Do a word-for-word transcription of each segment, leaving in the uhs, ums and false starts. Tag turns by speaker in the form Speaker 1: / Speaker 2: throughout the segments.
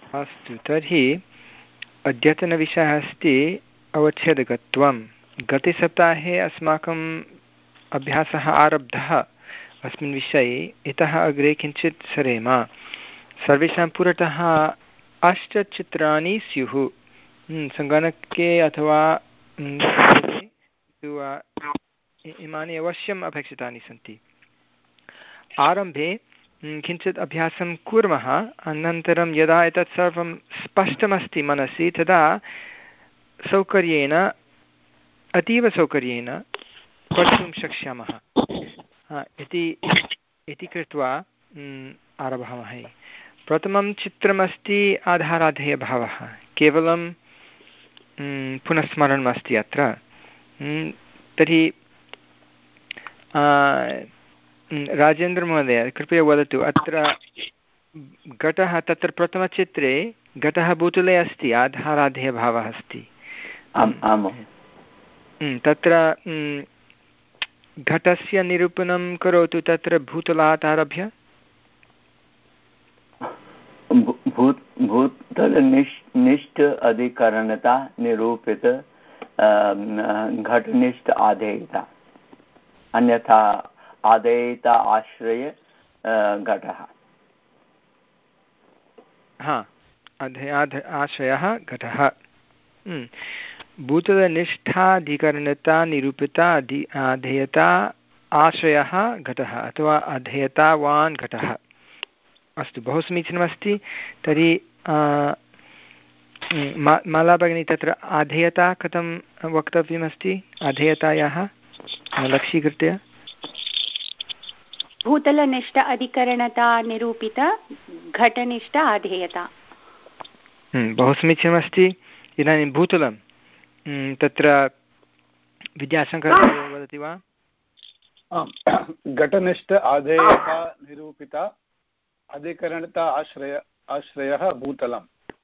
Speaker 1: अस्तु, तर्हि अद्यतनविषयः अस्ति अवच्छेदकत्वं। गते सप्ताहे अस्माकम् अभ्यासः आरब्धः अस्मिन् विषये। इतः अग्रे किञ्चित् सरेम। सर्वेषां पुरतः अष्टचित्राणि स्युः। सङ्गणके अथवा इमानि अवश्यम् अपेक्षितानि सन्ति। आरम्भे किञ्चित् अभ्यासं कुर्मः, अनन्तरं यदा एतत् सर्वं स्पष्टमस्ति मनसि तदा सौकर्येण, अतीवसौकर्येण पठितुं शक्ष्यामः इति इति कृत्वा आरभामहे। प्रथमं चित्रमस्ति आधाराधेयभावः। केवलं पुनस्मरणमस्ति अत्र। तर्हि राजेन्द्रमहोदय कृपया वदतु, अत्र घटः, तत्र प्रथमचित्रे घटः भूतले अस्ति, आधाराधेयभावः अस्ति। तत्र घटस्य निरूपणं करोतु। तत्र भूतलात् आरभ्य
Speaker 2: भूतलनिष्ठ अधिकरणता निरूपित घटनिष्ठ आधेयता, अन्यथा आधेयता आश्रय घटः।
Speaker 1: हा, आश्रयः घटः। भूतलनिष्ठाधिकरणता निरूपिता अधि आधेयता आश्रयः घटः अथवा अधेयतावान् घटः। अस्तु, बहु समीचीनमस्ति। तर्हि माला भगिनी, तत्र आधेयता कथं वक्तव्यमस्ति? आधेयतायाः लक्ष्यीकृत्य
Speaker 3: भूतलनिष्ठ अधिकरणता निरूपित घटनिष्ठ आधेयता।
Speaker 1: बहु समीचीनमस्ति। इदानीं भूतलं तत्र विद्याशङ्कर वदति वा?
Speaker 4: घटनिष्ठ आधेयता निरूपिता अधिकरणता आश्रय आश्रयः भूतलम्।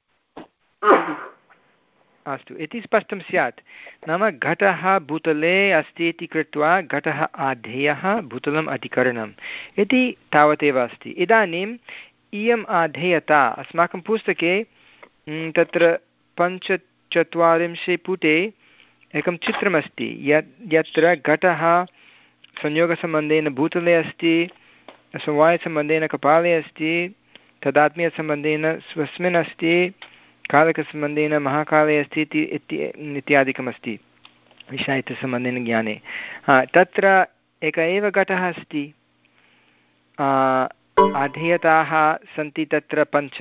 Speaker 1: अस्तु, इति स्पष्टं स्यात्। नाम घटः भूतले अस्ति इति कृत्वा घटः आधेयः, भूतलम् अधिकरणम् इति तावदेव अस्ति। इदानीम् इयम् आधेयता अस्माकं पुस्तके तत्र पञ्चचत्वारिंशे पुटे एकं चित्रमस्ति, यत् यत्र घटः संयोगसम्बन्धेन भूतले अस्ति, समवायसम्बन्धेन कपाले अस्ति, तदात्मीयसम्बन्धेन स्वस्मिन् अस्ति, कालकसम्बन्धेन महाकाले अस्ति इति इत्यादिकमस्ति विषयितसम्बन्धेन ज्ञाने। तत्र एक एव घटः अस्ति। आधेयताः सन्ति तत्र पञ्च।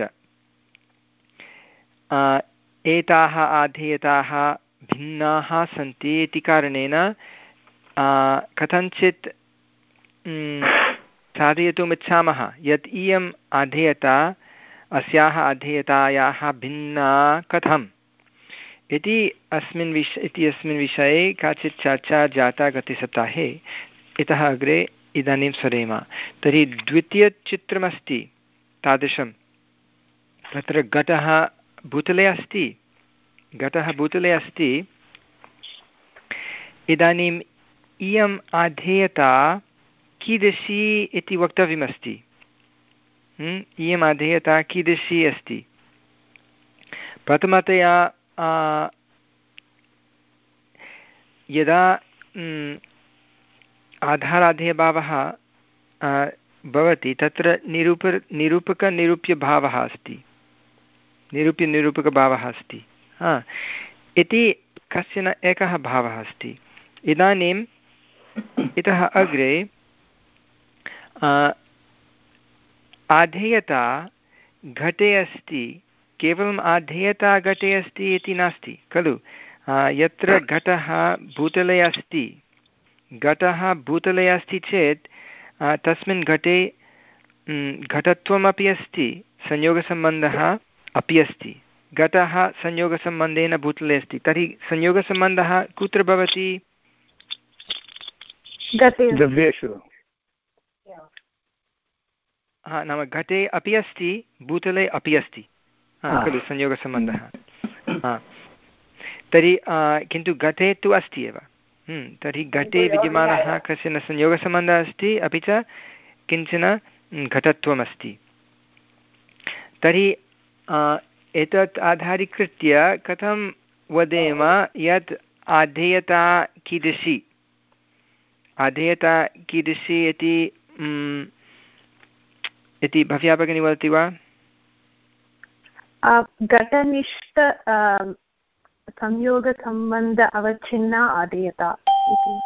Speaker 1: एताः आधेयताः भिन्नाः सन्ति इति कारणेन कथञ्चित् साधयितुम् इच्छामः यत् इयम् आधेयता अस्याः अधेयतायाः भिन्ना कथम् इति अस्मिन् विष इति अस्मिन् विषये काचित् चर्चा जाता गतसप्ताहे। इतः अग्रे इदानीं सरेम। तर्हि द्वितीयचित्रमस्ति तादृशं। तत्र घटः भूतले अस्ति, घटः भूतले अस्ति। इदानीम् इयम् आधेयता कीदृशी इति वक्तव्यमस्ति। इयम् आधेयता कीदृशी अस्ति? प्रथमतया यदा आधाराधेयभावः भवति तत्र निरूप निरूपकनिरूप्यभावः अस्ति, निरूप्यनिरूपकभावः अस्ति इति कश्चन एकः भावः अस्ति। इदानीम् इतः अग्रे आधेयता घटे अस्ति। केवलम् आधेयता घटे अस्ति इति नास्ति खलु। यत्र घटः भूतले अस्ति, घटः भूतले अस्ति चेत् तस्मिन् घटे घटत्वमपि अस्ति, संयोगसम्बन्धः अपि अस्ति। घटः संयोगसम्बन्धेन भूतले अस्ति, तर्हि संयोगसम्बन्धः कुत्र भवति?
Speaker 4: द्रव्येषु।
Speaker 1: हा, नाम घटे अपि अस्ति, भूतले अपि अस्ति खलु संयोगसम्बन्धः। तर्हि किन्तु घटे तु अस्ति एव। तर्हि घटे विद्यमानः कश्चन संयोगसम्बन्धः अस्ति, अपि च किञ्चन घटत्वमस्ति। तर्हि एतत् आधारीकृत्य कथं वदेम यत् आधेयता कीदृशी आधेयता कीदृशी इति इति भव्या भगिनी वदति वा?
Speaker 5: घटनिष्ठ संयोगसम्बन्ध अवच्छिन्ना आधेयता इति।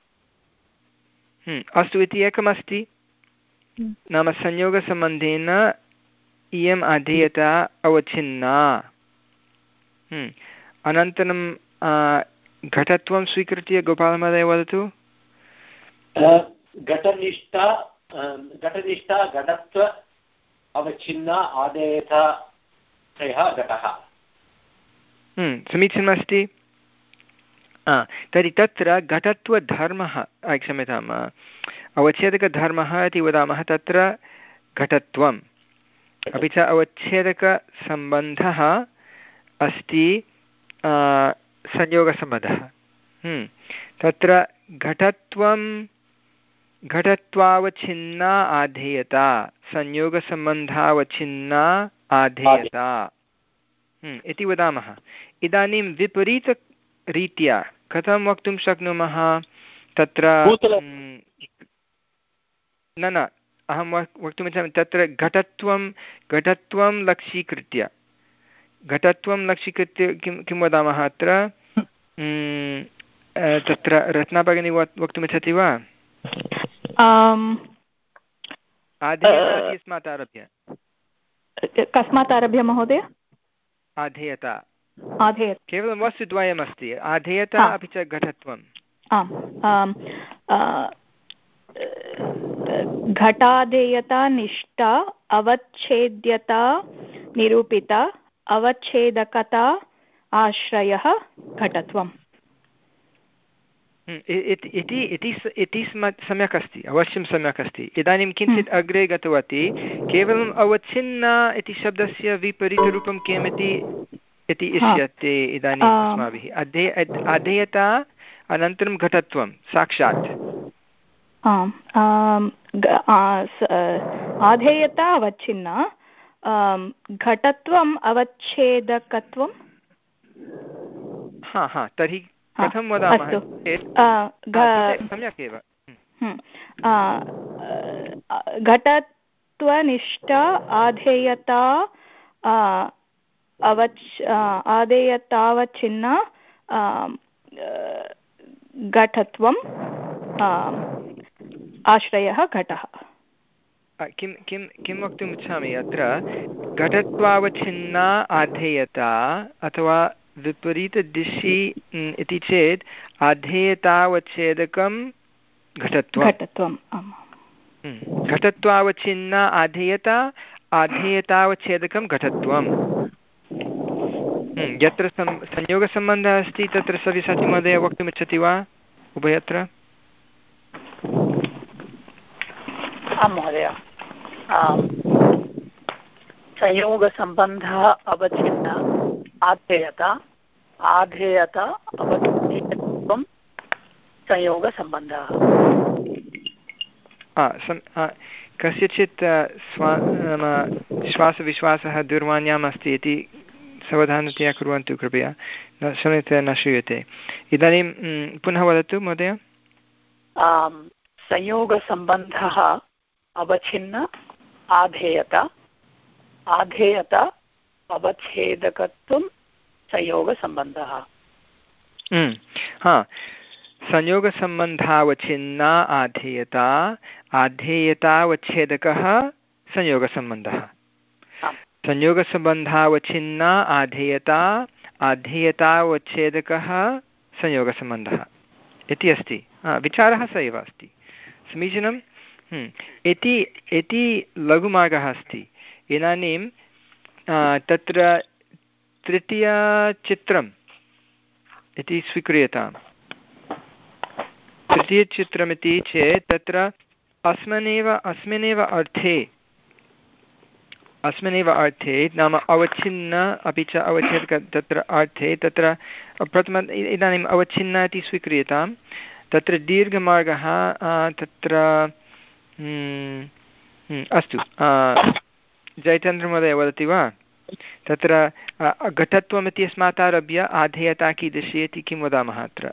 Speaker 1: अस्तु इति एकमस्ति, नाम संयोगसम्बन्धेन इयम् आधेयता अवच्छिन्ना। अनन्तरं घटत्वं स्वीकृत्य गोपालमहोदय वदतु।
Speaker 6: घटनिष्ठा घटनिष्ठा घटत्व अवच्छिन्ना आधेयता घटः।
Speaker 1: समीचीनमस्ति। तर्हि तत्र घटत्वधर्मः क्षम्यताम् अवच्छेदकधर्मः इति वदामः, तत्र घटत्वम् अपि च अवच्छेदकसम्बन्धः अस्ति संयोगसम्बन्धः। तत्र घटत्वं घटत्वावच्छिन्ना आधेयता संयोगसम्बन्धावच्छिन्ना आधेयता इति वदामः। इदानीं विपरीतरीत्या कथं वक्तुं शक्नुमः? तत्र न न अहं वक्तुमिच्छामि, तत्र घटत्वं घटत्वं लक्ष्यीकृत्य घटत्वं लक्ष्यीकृत्य किं किं वदामः अत्र? तत्र रत्ना भगिनी वक्तुमिच्छति वा? आधेयता आरभ्य
Speaker 7: कस्मात् आरभ्य महोदय?
Speaker 1: आधेयता
Speaker 7: आधेयता
Speaker 1: केवलं वस्तुद्वयमस्ति, आधेयता अपि च घटत्वम्।
Speaker 7: घटाधेयता निष्ठा अवच्छेद्यता निरूपिता अवच्छेदकता आश्रयः घटत्वम्
Speaker 1: इति सम्यक् अस्ति, अवश्यं सम्यक् अस्ति। इदानीं किञ्चित् अग्रे गतवती, केवलम् अवच्छिन्ना इति शब्दस्य विपरीतरूपं किम् इति इति इष्यते इदानीम् अस्माभिः। अधे अधेयता अनन्तरं घटत्वं साक्षात्।
Speaker 7: आधेयता अवच्छिन्ना, घटत्वम् अवच्छेदकत्वं।
Speaker 1: हा हा तर्हि कथं वदामः चेत् सम्यक् एव।
Speaker 7: घटत्वनिष्ठा आधेयता अवच् आधेयतावच्छिन्ना घटत्वम् आश्रयः घटः।
Speaker 1: किं किं किं वक्तुम् इच्छामि अत्र? घटत्वावच्छिन्ना आधेयता अथवा विपरीतदिशि इति चेत् आधेयतावच्छेदकं घटत्वं
Speaker 7: घटत्वम्
Speaker 1: घटत्वावच्छिन्ना आधेयता आधेयतावच्छेदकं घटत्वं। यत्र संयोगसम्बन्धः अस्ति तत्र सव्यसाची महोदय वक्तुमिच्छति वा उभयत्र?
Speaker 8: आं महोदय, संयोगसम्बन्धः अवच्छिन्न आधेयता आधेयता अवच्छेदकत्वं संयोगसम्बन्धः।
Speaker 1: कस्यचित् स्वा नाम श्वासविश्वासः दूरवाण्याम् अस्ति इति सावधानतया कुर्वन्तु कृपया, न सम्यक्तया न श्रूयते। इदानीं पुनः वदतु महोदय।
Speaker 8: संयोगसम्बन्धः अवच्छिन्न आधेयता आधेयता अवच्छेदकत्वं संयोगसम्बन्धः।
Speaker 1: हा, संयोगसम्बन्धावच्छिन्ना आधेयता आधेयतावच्छेदकः संयोगसम्बन्धः। संयोगसम्बन्धावच्छिन्ना आधेयता आधेयतावच्छेदकः संयोगसम्बन्धः इति अस्ति। विचारः स एव अस्ति। समीचीनम्। इति इति लघुमार्गः अस्ति। इदानीं तत्र तृतीयचित्रम् इति स्वीक्रियताम्। तृतीयचित्रमिति चेत् तत्र अस्मिन्नेव अस्मिन्नेव अर्थे अस्मिन्नेव अर्थे नाम अवच्छिन्न अपि च अवच्छेदक तत्र अर्थे तत्र प्रथम इदानीम् अवच्छिन्न इति स्वीक्रियतां। तत्र दीर्घमार्गः तत्र अस्तु जयचन्द्रमहोदय वदति वा? तत्र घटत्वम् इत्यस्मात् आरभ्य आधेयता कीदृशी इति किं वदामः अत्र?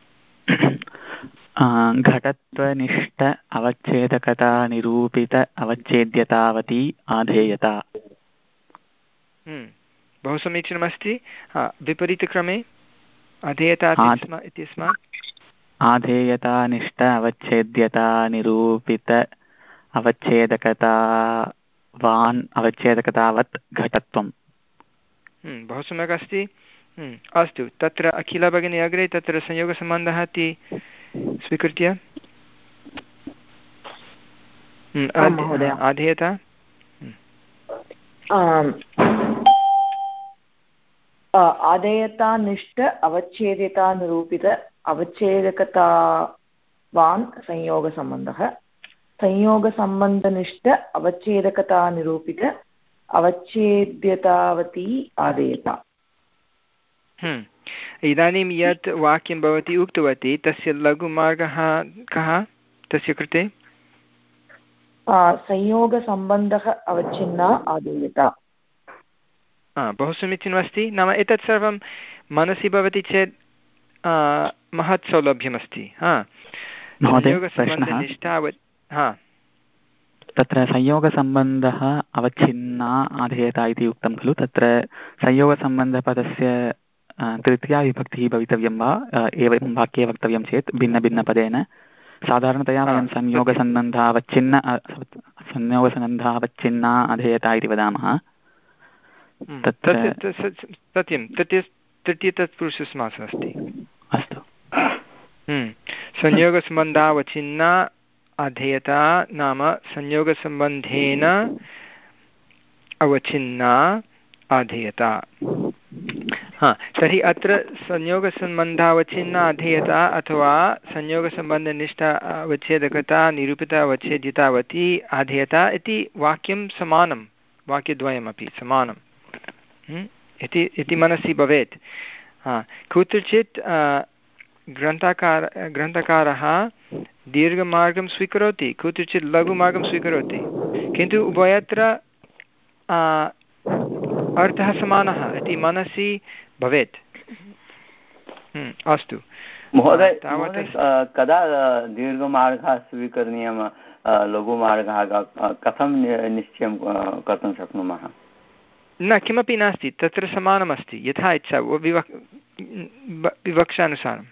Speaker 9: घटत्वनिष्ठ अवच्छेदकता निरूपित अवच्छेद्यतावती आधेयता।
Speaker 1: बहु समीचीनमस्ति। विपरीतक्रमे आधेयता इत्यस्मात्
Speaker 9: आधेयता निष्ठ अवच्छेद्यता निरूपित अवच्छेदकतावान् अवच्छेदकतावत् घटत्वम्।
Speaker 1: बहु सम्यक् अस्ति। अस्तु, तत्र अखिला भगिनी अग्रे तत्र संयोगसम्बन्धः इति स्वीकृत्य आधेयता
Speaker 10: आधेयतानिष्ठ अवच्छेद्यता निरूपित अवच्छेदकतावान् संयोगसम्बन्धः संयोगसम्बन्धनिष्ठ अवच्छेदकता निरूपित अवच्छेद्यतावती आधेयता।
Speaker 1: इदानीं यत् वाक्यं भवती उक्तवती तस्य लघुमार्गः कः तस्य कृते?
Speaker 10: संयोगसम्बन्धः अवच्छिन्ना आधेयता।
Speaker 1: बहु समीचीनमस्ति। नाम एतत् सर्वं मनसि भवति चेत् महत् सौलभ्यमस्ति।
Speaker 9: तत्र संयोगसम्बन्धः अवच्छिन्ना आधेयता इति उक्तं खलु, तत्र संयोगसम्बन्धपदस्य तृतीया विभक्तिः भवितव्यं वा एवं वाक्ये वक्तव्यं चेत् भिन्नभिन्नपदेन? साधारणतया वयं संयोगसम्बन्धावच्छिन्न संयोगसम्बन्धावच्छिन्ना अधेयता इति वदामः।
Speaker 1: सत्यं, तृतीयतत्पुरुषसमासः अस्ति।
Speaker 9: अस्तु,
Speaker 1: संयोगसम्बन्धावच्छिन्ना अधेयता नाम संयोगसम्बन्धेन अवच्छिन्ना अधेयता। हा, तर्हि अत्र संयोगसम्बन्धावच्छिन्ना अधेयता अथवा संयोगसम्बन्धनिष्ठ अवच्छेदकता निरूपित अवच्छेद्यतावती अधेयता इति वाक्यं समानं, वाक्यद्वयमपि समानं इति इति मनसि भवेत्। हा, कुत्रचित् ग्रन्थकार ग्रन्थकारः दीर्घमार्गं स्वीकरोति, कुत्रचित् लघुमार्गं स्वीकरोति, किन्तु उभयत्र अर्थः समानः इति मनसि भवेत्। अस्तु
Speaker 2: महोदय, कदा दीर्घमार्गः स्वीकरणीयः लघुमार्गः कथं निश्चयं कर्तुं शक्नुमः?
Speaker 1: न, किमपि नास्ति, तत्र समानमस्ति, यथा इच्छा विवक् विवक्षानुसारं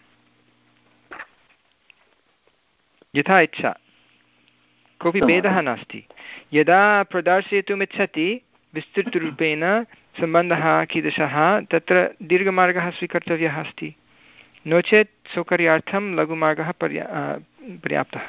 Speaker 1: यथा इच्छा, कोऽपि भेदः नास्ति। यदा प्रदर्शयितुम् इच्छति विस्तृतरूपेण सम्बन्धः कीदृशः तत्र दीर्घमार्गः स्वीकर्तव्यः अस्ति, नो चेत् सौकर्यार्थं लघुमार्गः पर्या पर्याप्तः।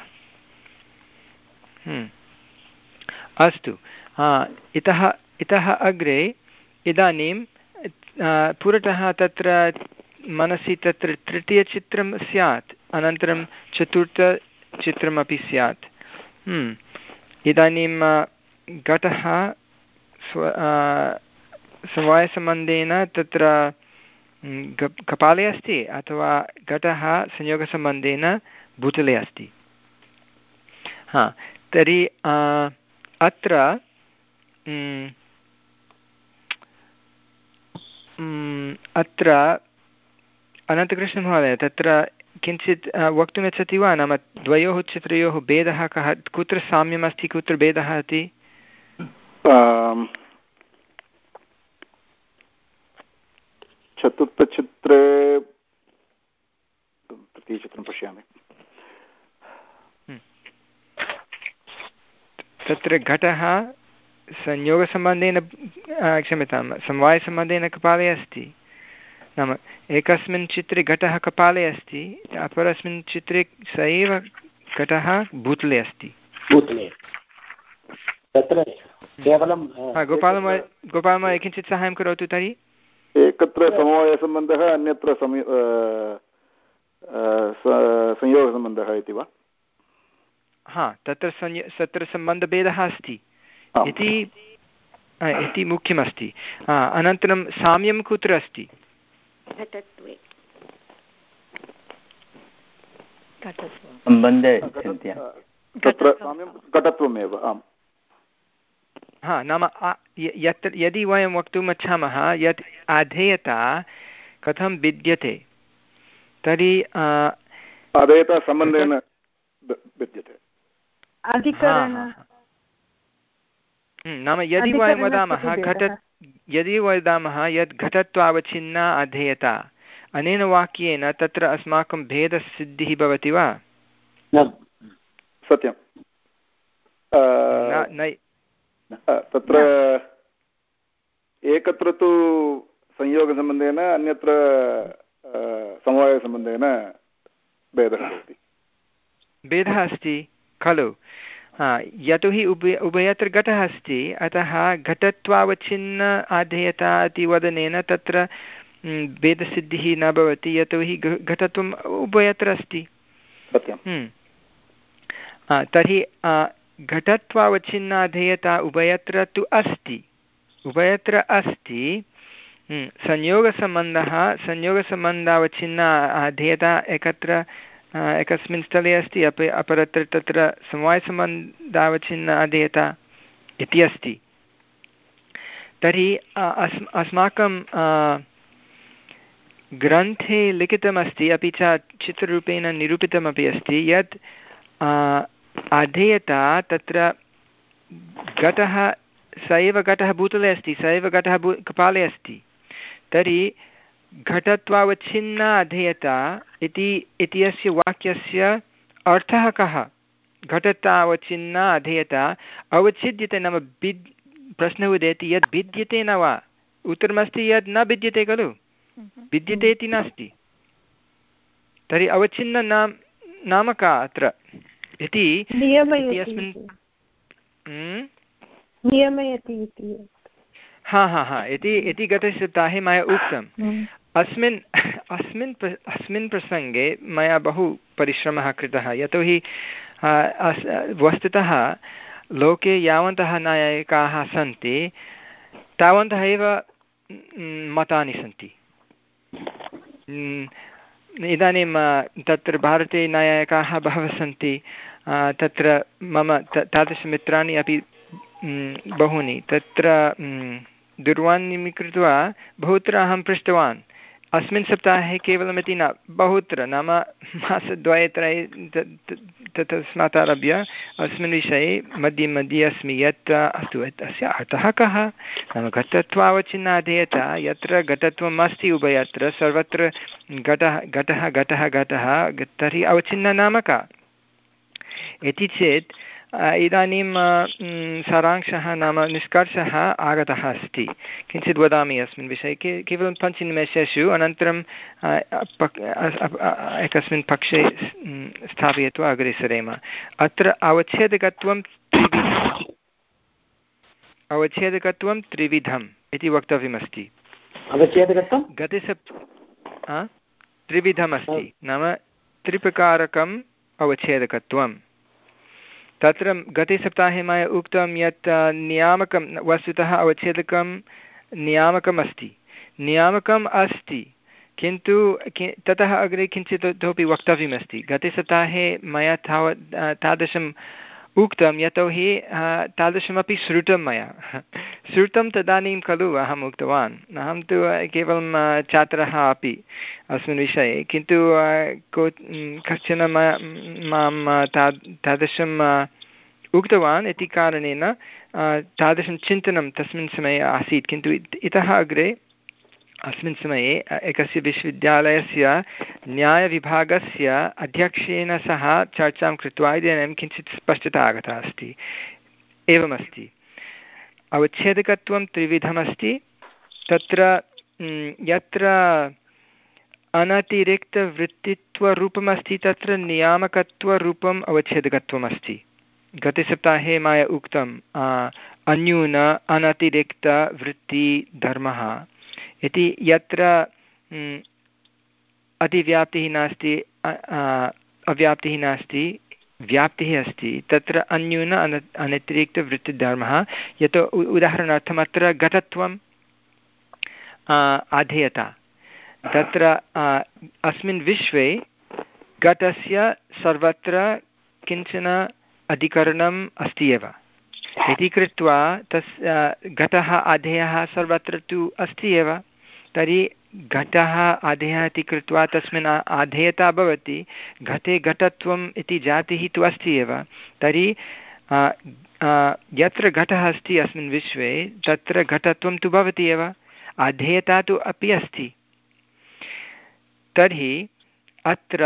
Speaker 1: अस्तु, इतः इतः अग्रे इदानीं पुरतः तत्र मनसि तत्र तृतीयचित्रं स्यात्, अनन्तरं चतुर्थचित्रमपि स्यात्। इदानीं घटः स्व समवायसम्बन्धेन तत्र कपाले अस्ति अथवा घटः संयोगसम्बन्धेन भूतले अस्ति। हा, तर्हि अत्र अत्र अनन्तकृष्णमहोदय तत्र किञ्चित् वक्तुम् इच्छति वा? नाम द्वयोः चित्रयोः भेदः कः, कुत्र साम्यम् अस्ति, कुत्र भेदः इति?
Speaker 4: चतुर्थचित्रे तृतीयचित्रं पश्यामि।
Speaker 1: तत्र घटः संयोगसम्बन्धेन क्षम्यतां समवायसम्बन्धेन कपाले अस्ति, नाम एकस्मिन् चित्रे घटः कपाले अस्ति, अपरस्मिन् चित्रे स एव घटः भूतले अस्ति।
Speaker 6: भूतले तत्र केवलं
Speaker 1: गोपालमहोदय गोपालमहोदय किञ्चित् साहाय्यं करोतु तर्हि।
Speaker 4: एकत्र समवायसम्बन्धः, अन्यत्र संयोगसम्बन्धः इति वा?
Speaker 1: हा, तत्र संय तत्र सम्बन्धभेदः अस्ति इति इति मुख्यमस्ति। अनन्तरं साम्यं कुत्र अस्ति?
Speaker 3: घटत्वे
Speaker 2: सम्बन्धे
Speaker 4: तत्र साम्यं घटत्वमेव। आम्,
Speaker 1: हा नाम यत् यदि वयं वक्तुम् इच्छामः यत् अधेयता कथं भिद्यते तर्हि
Speaker 4: अधेयता सम्बन्धेन भिद्यते
Speaker 1: नाम यदि वयं वदामः घट यदि वदामः यत् घटत्वावच्छिन्ना अधेयता अनेन वाक्येन तत्र अस्माकं भेदसिद्धिः भवति वा?
Speaker 4: सत्यं तत्र एकत्र तु संयोगसम्बन्धेन अन्यत्र समवायसम्बन्धेन भेदः भवति
Speaker 1: भेदः अस्ति खलु यतोहि उभय उभयत्र घटः अस्ति अतः घटत्वावच्छिन्न अधेयता इति वदनेन तत्र भेदसिद्धिः न भवति यतोहि घटत्वम् उभयत्र अस्ति। तर्हि घटत्वावच्छिन्नाधेयता उभयत्र तु अस्ति उभयत्र अस्ति संयोगसम्बन्धः संयोगसम्बन्धावच्छिन्ना अधेयता एकत्र एकस्मिन् स्थले अस्ति अपि अपरत्र तत्र समवायसम्बन्धावच्छिन्न अधेयता इति अस्ति। तर्हि अस् अस्माकं ग्रन्थे लिखितमस्ति अपि च चित्ररूपेण निरूपितमपि अस्ति यत् अधेयता तत्र घटः स एव घटः भूतले अस्ति स एव घटः भू कपाले अस्ति। तर्हि घटत्वावच्छिन्ना अधेयता इति इत्यस्य वाक्यस्य अर्थः कः? घटत्वावच्छिन्ना अधेयता अवच्छिद्यते नाम भिद् प्रश्नः उदेति यद् भिद्यते न वा? उत्तरमस्ति यद् न भिद्यते खलु, भिद्यते इति नास्ति। तर्हि अवच्छिन्न नाम नाम का अत्र इति अस्मिन् हा हा हा इति इति गतसप्ताहे मया उक्तम्। अस्मिन् अस्मिन् अस्मिन् प्रसङ्गे मया बहु परिश्रमः कृतः यतोहि वस्तुतः लोके यावन्तः नायकाः सन्ति तावन्तः एव मतानि सन्ति। इदानीं तत्र भारते नायकाः बहवः सन्ति तत्र मम तादृशमित्राणि अपि बहूनि तत्र दूरवाणीं कृत्वा बहुत्र अहं पृष्टवान् अस्मिन् सप्ताहे केवलमिति न बहुत्र नाम मासद्वयत्रये तस्मात् आरभ्य अस्मिन् विषये मध्ये मध्ये अस्मि यत् अस्तु अस्य अर्थः कः नाम घटत्वावच्छिन्नाधेयता यत्र घटत्वम् अस्ति उभयत्र सर्वत्र घटः घटः घटः घटः तर्हि अवच्छिन्ना नाम का इति चेत् इदानीं सारांशः नाम निष्कर्षः आगतः अस्ति। किञ्चित् वदामि अस्मिन् विषये के केवलं पञ्चनिमेषेषु अनन्तरं एकस्मिन् पक्षे स्थापयित्वा अग्रे सरेम। अत्र अवच्छेदकत्वं त्रिविधम् अवच्छेदकत्वं त्रिविधम् इति वक्तव्यमस्ति।
Speaker 6: अवच्छेदकत्वं
Speaker 1: गते सप् त्रिविधमस्ति नाम त्रिप्रकारकम् अवच्छेदकत्वं। तत्र गते सप्ताहे मया उक्तं यत् नियामकं वस्तुतः अवच्छेदकं नियामकम् अस्ति नियामकम् अस्ति किन्तु ततः अग्रे किञ्चित् इतोपि वक्तव्यमस्ति। गते सप्ताहे मया तावत् तादृशम् उक्तं यतोहि तादृशमपि श्रुतं मया श्रुतं तदानीं खलु अहम् उक्तवान्। अहं तु केवलं छात्रः अपि अस्मिन् विषये किन्तु को कश्चन मां ता तादृशम् उक्तवान् इति कारणेन तादृशं चिन्तनं तस्मिन् समये आसीत्। किन्तु इतः अग्रे अस्मिन् समये एकस्य विश्वविद्यालयस्य न्यायविभागस्य अध्यक्षेन सह चर्चां कृत्वा इदानीं किञ्चित् स्पष्टता आगता अस्ति। एवमस्ति अवच्छेदकत्वं त्रिविधमस्ति। तत्र यत्र अनतिरिक्तवृत्तित्वरूपमस्ति तत्र नियामकत्वरूपम् अवच्छेदकत्वमस्ति। गते सप्ताहे मया उक्तम् अन्यून अनतिरिक्तवृत्तिधर्मः इति यत्र अतिव्याप्तिः नास्ति अव्याप्तिः नास्ति व्याप्तिः अस्ति तत्र अन्यून अन अनतिरिक्तवृत्तिधर्मः। यत् उदाहरणार्थम् अत्र घटत्वम् अधेयता तत्र अस्मिन् विश्वे घटस्य सर्वत्र किञ्चन अधिकरणम् अस्ति एव इति कृत्वा तस् घटः अधेयः सर्वत्र तु अस्ति एव। तर्हि घटः अधेयः इति कृत्वा तस्मिन् अधेयता भवति। घटे घटत्वम् इति जातिः तु अस्ति एव। तर्हि यत्र घटः अस्ति अस्मिन् विश्वे तत्र घटत्वं तु भवति एव, अधेयता तु अपि अस्ति। तर्हि अत्र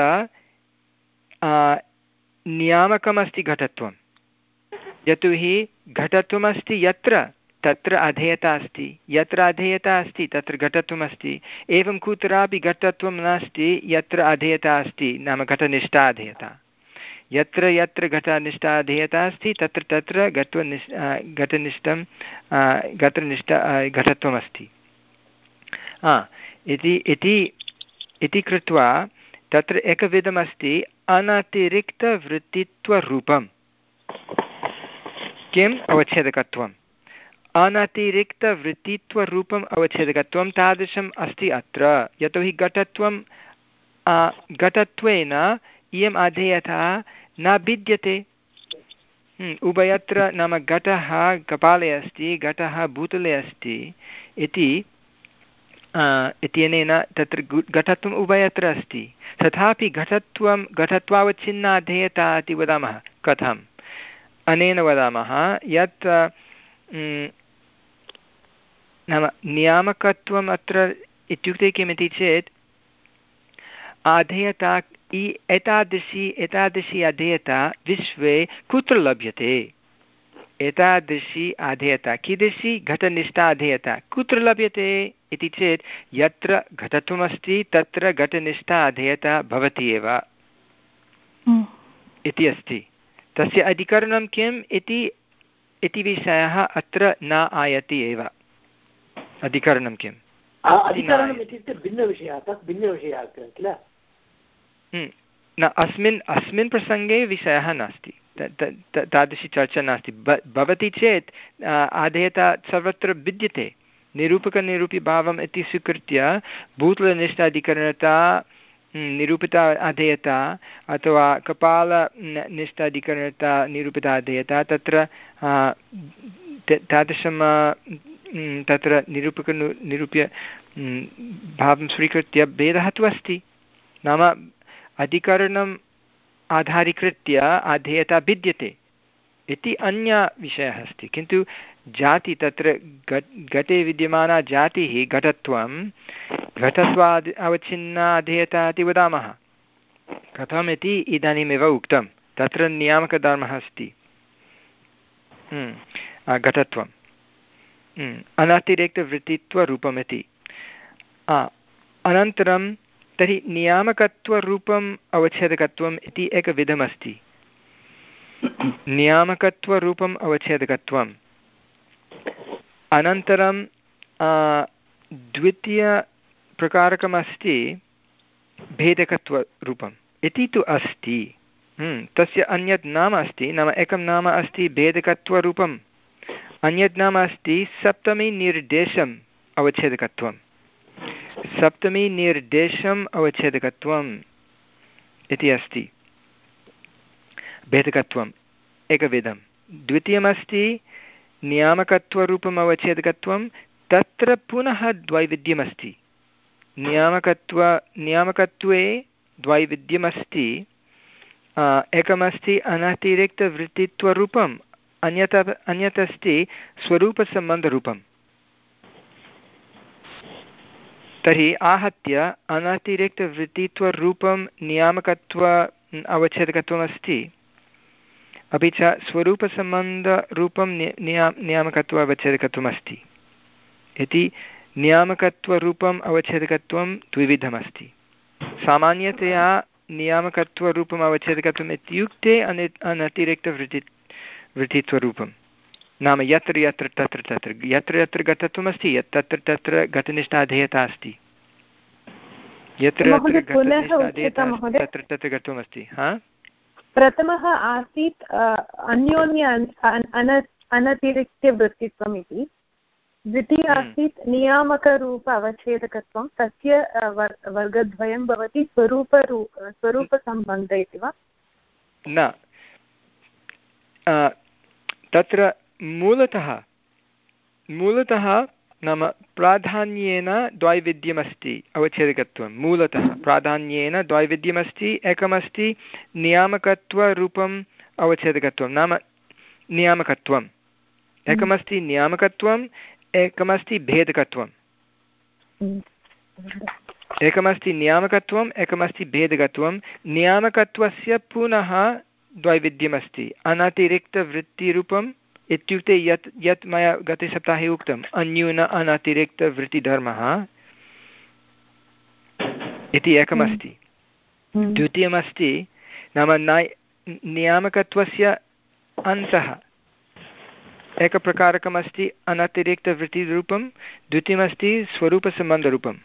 Speaker 1: नियामकमस्ति घटत्वं, यतोहि घटत्वमस्ति यत्र तत्र अधेयता अस्ति, यत्र अधेयता अस्ति तत्र घटत्वमस्ति। एवं कुत्रापि घटत्वं नास्ति यत्र अधेयता अस्ति, नाम घटनिष्ठा अधेयता। यत्र यत्र घटनिष्ठा अधेयता अस्ति तत्र तत्र घटनिष्ठ घटनिष्ठं घटनिष्ठा घटत्वमस्ति इति इति इति कृत्वा तत्र एकविधमस्ति अनतिरिक्तवृत्तित्वरूपं। किम् अवच्छेदकत्वम्? अनतिरिक्तवृत्तित्वरूपम् अवच्छेदकत्वं तादृशम् अस्ति अत्र, यतोहि घटत्वं घटत्वेन इयम् अधेयता न भिद्यते। उभयत्र नाम घटः कपाले अस्ति, घटः भूतले अस्ति इति इत्यनेन तत्र घटत्वम् उभयत्र अस्ति। तथापि घटत्वं घटत्वावच्छिन्नाधेयता इति वदामः। कथम्? अनेन वदामः यत् नाम नियामकत्वम् अत्र इत्युक्ते किमिति चेत् अधेयता एतादृशी एतादृशी अधेयता विश्वे कुत्र लभ्यते? एतादृशी अधेयता कीदृशी? घटनिष्ठा अधेयता कुत्र लभ्यते इति चेत् यत्र घटत्वमस्ति तत्र घटनिष्ठा अधेयता भवति एव इति अस्ति। तस्य अधिकरणं किम् इति इति विषयः अत्र न आयति एव। अधिकरणं किम्?
Speaker 6: अधिकरणम् इत्युक्ते भिन्नविषयः, तत् भिन्नविषयः किल?
Speaker 1: न, अस्मिन् अस्मिन् प्रसङ्गे विषयः नास्ति, तादृशी चर्चा नास्ति। भवति चेत् अधेयता सर्वत्र विद्यते। निरूपकनिरूपिभावम् इति स्वीकृत्य भूतलनिष्ठाधिकरणता निरूपिता अधेयता अथवा कपालनिष्ठाधिकरणता निरूपिता अधेयता तत्र तादृशं तत्र निरूपक निरूप्य भावं स्वीकृत्य भेदः तु अस्ति। नाम अधिकरणम् आधारीकृत्य अधेयता भिद्यते इति अन्य विषयः अस्ति। किन्तु जाति तत्र घटे विद्यमाना जातिः घटत्वं घटत्वाद् अवच्छिन्ना अधेयता इति वदामः। कथम् इति इदानीमेव उक्तं। तत्र नियामकधर्मः अस्ति घटत्वम् अनतिरिक्तवृत्तित्वरूपमिति। अनन्तरं तर्हि नियामकत्वरूपम् अवच्छेदकत्वम् इति एकविधमस्ति। नियामकत्वरूपम् अवच्छेदकत्वम्। अनन्तरं द्वितीयप्रकारकमस्ति भेदकत्वरूपम् इति तु अस्ति। तस्य अन्यत् नाम अस्ति, नाम एकं नाम अस्ति भेदकत्वरूपम्, अन्यत् नाम अस्ति सप्तमीनिर्देशम् अवच्छेदकत्वम्। सप्तमीनिर्देशम् अवच्छेदकत्वम् इति अस्ति भेदकत्वम् एकविधं। द्वितीयमस्ति नियामकत्वरूपम् अवच्छेदकत्वं। तत्र पुनः द्वैविध्यमस्ति। नियामकत्व नियामकत्वे द्वैविध्यमस्ति। एकमस्ति अनतिरिक्तवृत्तित्वरूपम्, अन्यत् अन्यत् अस्ति स्वरूपसम्बन्धरूपम्। तर्हि आहत्य अनतिरिक्तवृत्तित्वरूपं नियामकत्व अवच्छेदकत्वमस्ति, अपि च स्वरूपसम्बन्धरूपं निया नियामकत्व अवच्छेदकत्वमस्ति इति नियामकत्वरूपम् अवच्छेदकत्वं द्विविधमस्ति। सामान्यतया नियामकत्वरूपम् अवच्छेदकत्वम् इत्युक्ते अनि अनतिरिक्तवृत्ति वृत्तित्वरूपं, नाम यत्र यत्र तत्र तत्र यत्र यत्र घटत्वमस्ति यत् तत्र तत्र घटनिष्ठाधेयता अस्ति, यत्र यत्र घटनिष्ठाधेयता तत्र तत्र घटत्वमस्ति। हा,
Speaker 5: प्रथमः आसीत् अन्योन्य अनतिरिक्तवृत्तित्वम् इति, द्वितीय आसीत् नियामकरूप अवच्छेदकत्वं, तस्य वर्गद्वयं भवति स्वरूपरू स्वरूपसम्बन्ध इति वा?
Speaker 1: न, तत्र मूलतः मूलतः नाम प्राधान्येन द्वैविध्यमस्ति अवच्छेदकत्वं मूलतः प्राधान्येन द्वैविध्यमस्ति एकमस्ति नियामकत्वरूपम् अवच्छेदकत्वं नाम नियामकत्वम् एकमस्ति नियामकत्वम् एकमस्ति भेदकत्वम् एकमस्ति नियामकत्वम् एकमस्ति भेदकत्वं नियामकत्वस्य पुनः द्वैविध्यमस्ति अनतिरिक्तवृत्तिरूपम् इत्युक्ते यत् यत् मया गते सप्ताहे उक्तम् अन्यून अनतिरिक्तवृत्तिधर्मः इति एकमस्ति द्वितीयमस्ति नाम नियामकत्वस्य अन्तः एकप्रकारकमस्ति अनतिरिक्तवृत्तिरूपं द्वितीयमस्ति स्वरूपसम्बन्धरूपं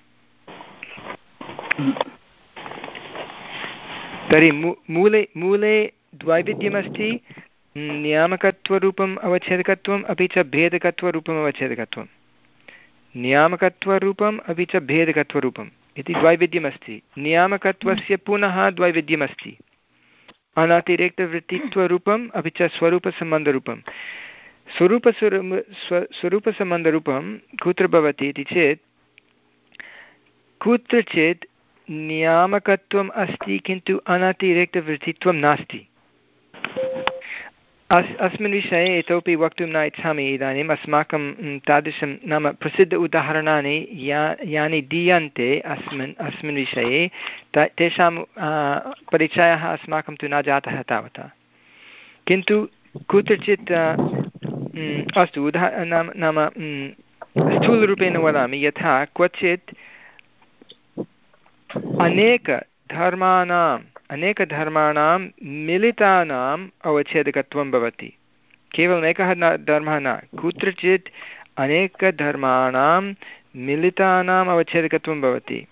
Speaker 1: तर्हि मू मूले मूले द्वैविध्यमस्ति नियामकत्वरूपम् अवच्छेदकत्वम् अपि च भेदकत्वरूपम् अवच्छेदकत्वं नियामकत्वरूपम् अपि च भेदकत्वरूपम् इति द्वैविध्यमस्ति नियामकत्वस्य पुनः द्वैविध्यमस्ति अनतिरिक्तवृत्तित्वरूपम् अपि च स्वरूपसम्बन्धरूपं स्वरूपस्वरू स्वरूपसम्बन्धरूपं कुत्र भवति इति चेत् कुत्रचित् नियामकत्वम् अस्ति किन्तु अनतिरिक्तवृत्तित्वं नास्ति अस् अस्मिन् विषये इतोपि वक्तुं न इच्छामि इदानीम् अस्माकं तादृशं नाम प्रसिद्ध उदाहरणानि या यानि दीयन्ते अस्मिन् अस्मिन् विषये त तेषां परिचयः अस्माकं तु न जातः तावता किन्तु कुत्रचित् अस्तु उदा नाम नाम स्थूलरूपेण वदामि यथा क्वचित् अनेकधर्माणाम् अनेकधर्माणां मिलितानाम् अवच्छेदकत्वं भवति केवलम् एकः न धर्मः न कुत्रचित् अनेकधर्माणां मिलितानाम् अवच्छेदकत्वं भवति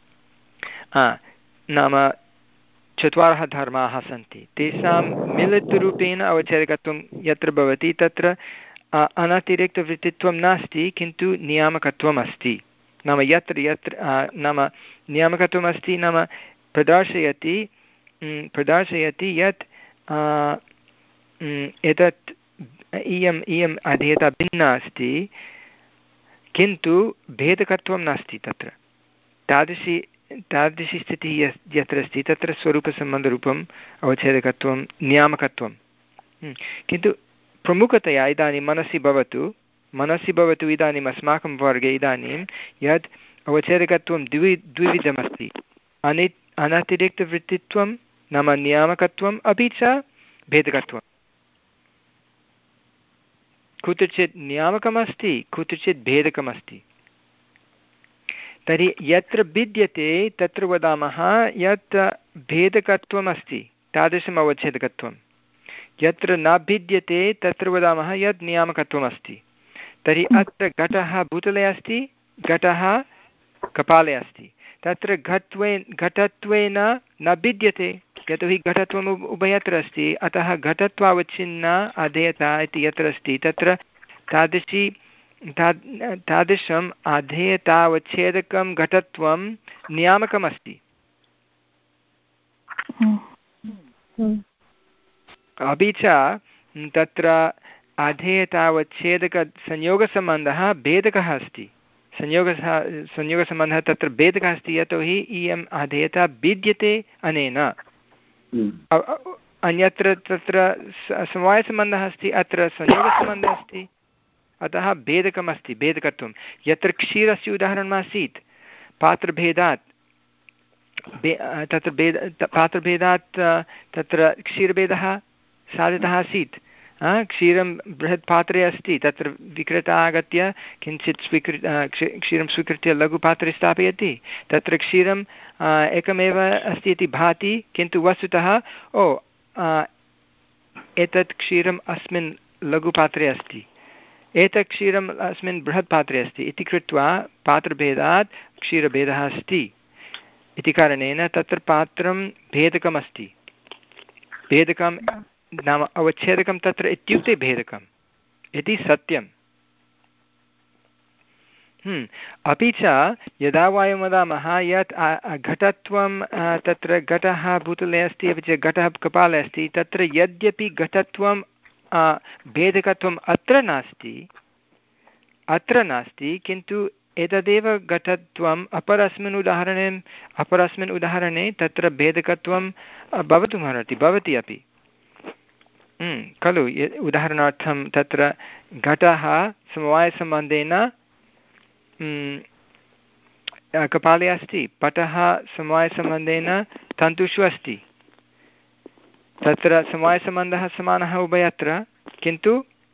Speaker 1: नाम चत्वारः धर्माः सन्ति तेषां मिलितरूपेण अवच्छेदकत्वं यत्र भवति तत्र अनतिरिक्तवृत्तित्वं नास्ति किन्तु नियामकत्वम् अस्ति नाम यत्र यत्र नाम नियामकत्वम् अस्ति नाम प्रदर्शयति प्रदर्शयति यत् एतत् इयम् इयम् अधीयता भिन्ना अस्ति किन्तु भेदकत्वं नास्ति तत्र तादृशी तादृशी स्थितिः यस् यत्र अस्ति तत्र स्वरूपसम्बन्धरूपम् अवच्छेदकत्वं नियामकत्वं किन्तु प्रमुखतया इदानीं मनसि भवतु मनसि भवतु इदानीम् अस्माकं वर्गे इदानीं यत् अवच्छेदकत्वं द्वि द्विविधमस्ति अनि अनतिरिक्तवृत्तित्वं नाम नियामकत्वम् अपि च भेदकत्वं कुत्रचित् नियामकमस्ति कुत्रचित् भेदकमस्ति तर्हि यत्र भिद्यते तत्र वदामः यत् भेदकत्वम् अस्ति तादृशम् अवच्छेदकत्वं यत्र न भिद्यते तत्र वदामः यत् नियामकत्वम् अस्ति तर्हि अत्र घटः भूतले अस्ति घटः कपाले अस्ति तत्र घत्वेन घटत्वेन न भिद्यते यतोहि घटत्वम् उभयत्र अस्ति अतः घटत्वावच्छिन्ना अधेयता इति यत्र अस्ति तत्र तादृशी ता तादृशम् अधेयतावच्छेदकं घटत्वं नियामकमस्ति अपि च तत्र अधेयतावच्छेदकसंयोगसम्बन्धः भेदकः अस्ति संयोगः संयोगसम्बन्धः तत्र भेदकः अस्ति यतोहि इयम् अधेयता भिद्यते अनेन अन्यत्र तत्र समवायसम्बन्धः अस्ति अत्र संयोगसम्बन्धः अस्ति अतः भेदकमस्ति भेदकत्वं यत्र क्षीरस्य उदाहरणमासीत् पात्रभेदात् तत्र भेद पात्रभेदात् तत्र क्षीरभेदः साधितः आसीत् क्षीरं बृहत् पात्रे अस्ति तत्र विक्रेता आगत्य किञ्चित् स्वीकृ क्षीरं स्वीकृत्य लघुपात्रे स्थापयति तत्र क्षीरम् एकमेव अस्ति इति भाति किन्तु वस्तुतः ओ एतत् क्षीरम् अस्मिन् लघुपात्रे अस्ति एतत् क्षीरम् अस्मिन् बृहत् पात्रे अस्ति इति कृत्वा पात्रभेदात् क्षीरभेदः अस्ति इति कारणेन तत्र पात्रं भेदकमस्ति भेदकं नाम अवच्छेदकं तत्र इत्युक्ते भेदकम् इति सत्यम् अपि च यदा वयं वदामः यत् घटत्वं तत्र घटः भूतले अस्ति अपि च घटः कपाले अस्ति तत्र यद्यपि घटत्वम् भेदकत्वम् अत्र नास्ति अत्र नास्ति किन्तु एतदेव घटत्वम् अपरस्मिन् उदाहरणे अपरस्मिन् उदाहरणे तत्र भेदकत्वं भवितुमर्हति भवति अपि खलु उदाहरणार्थं तत्र घटः समवायसम्बन्धेन कपाले अस्ति पटः समवायसम्बन्धेन तन्तुषु अस्ति तत्र समवायसम्बन्धः समानः उभयत्र किन्तु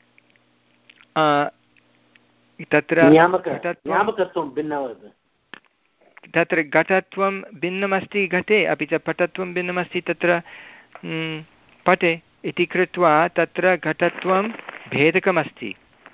Speaker 1: तत्र तत्र घटत्वं भिन्नमस्ति घटे अपि च पटत्वं भिन्नमस्ति तत्र पटे इति कृत्वा तत्र घटत्वं भेदकमस्ति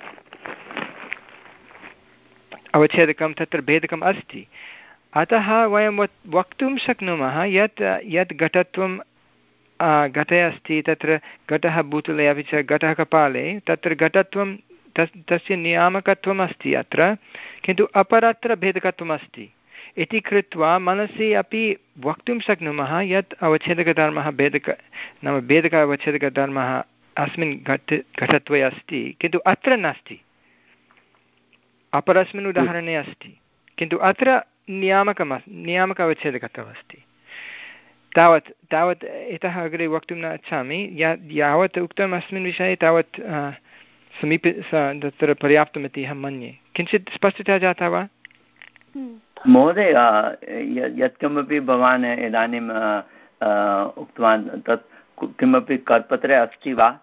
Speaker 1: अवच्छेदकं तत्र भेदकम् अस्ति अतः वयं वक्तुं शक्नुमः यत् यत् घटत्वं घटे अस्ति तत्र घटः भूतले अपि च घटः कपाले तत्र घटत्वं तस् तस्य नियामकत्वम् अस्ति अत्र किन्तु अपरत्र भेदकत्वम् अस्ति इति कृत्वा मनसि अपि वक्तुं शक्नुमः यत् अवच्छेदकधर्मः भेदक नाम भेदक अवच्छेदकधर्मः अस्मिन् घट घटत्वे अस्ति किन्तु अत्र नास्ति अपरस्मिन् उदाहरणे अस्ति किन्तु अत्र नियामकम् नियामक अवच्छेदकत्वम् अस्ति तावत् तावत् इतः अग्रे वक्तुं न इच्छामि या यावत् उक्तम् अस्मिन् विषये तावत् समीपे तत्र पर्याप्तमिति अहं मन्ये किञ्चित् स्पष्टता जाता वा
Speaker 2: महोदय यत्किमपि भवान् इदानीं उक्तवान् तत् किमपि करपत्रे अस्ति वा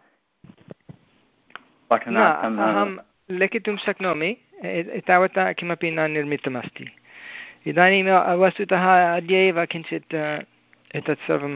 Speaker 2: पठनार्थम्
Speaker 1: अहं लिखितुं शक्नोमि एतावता किमपि न निर्मितमस्ति इदानीं वस्तुतः अद्य एव किञ्चित् एतत् सर्वं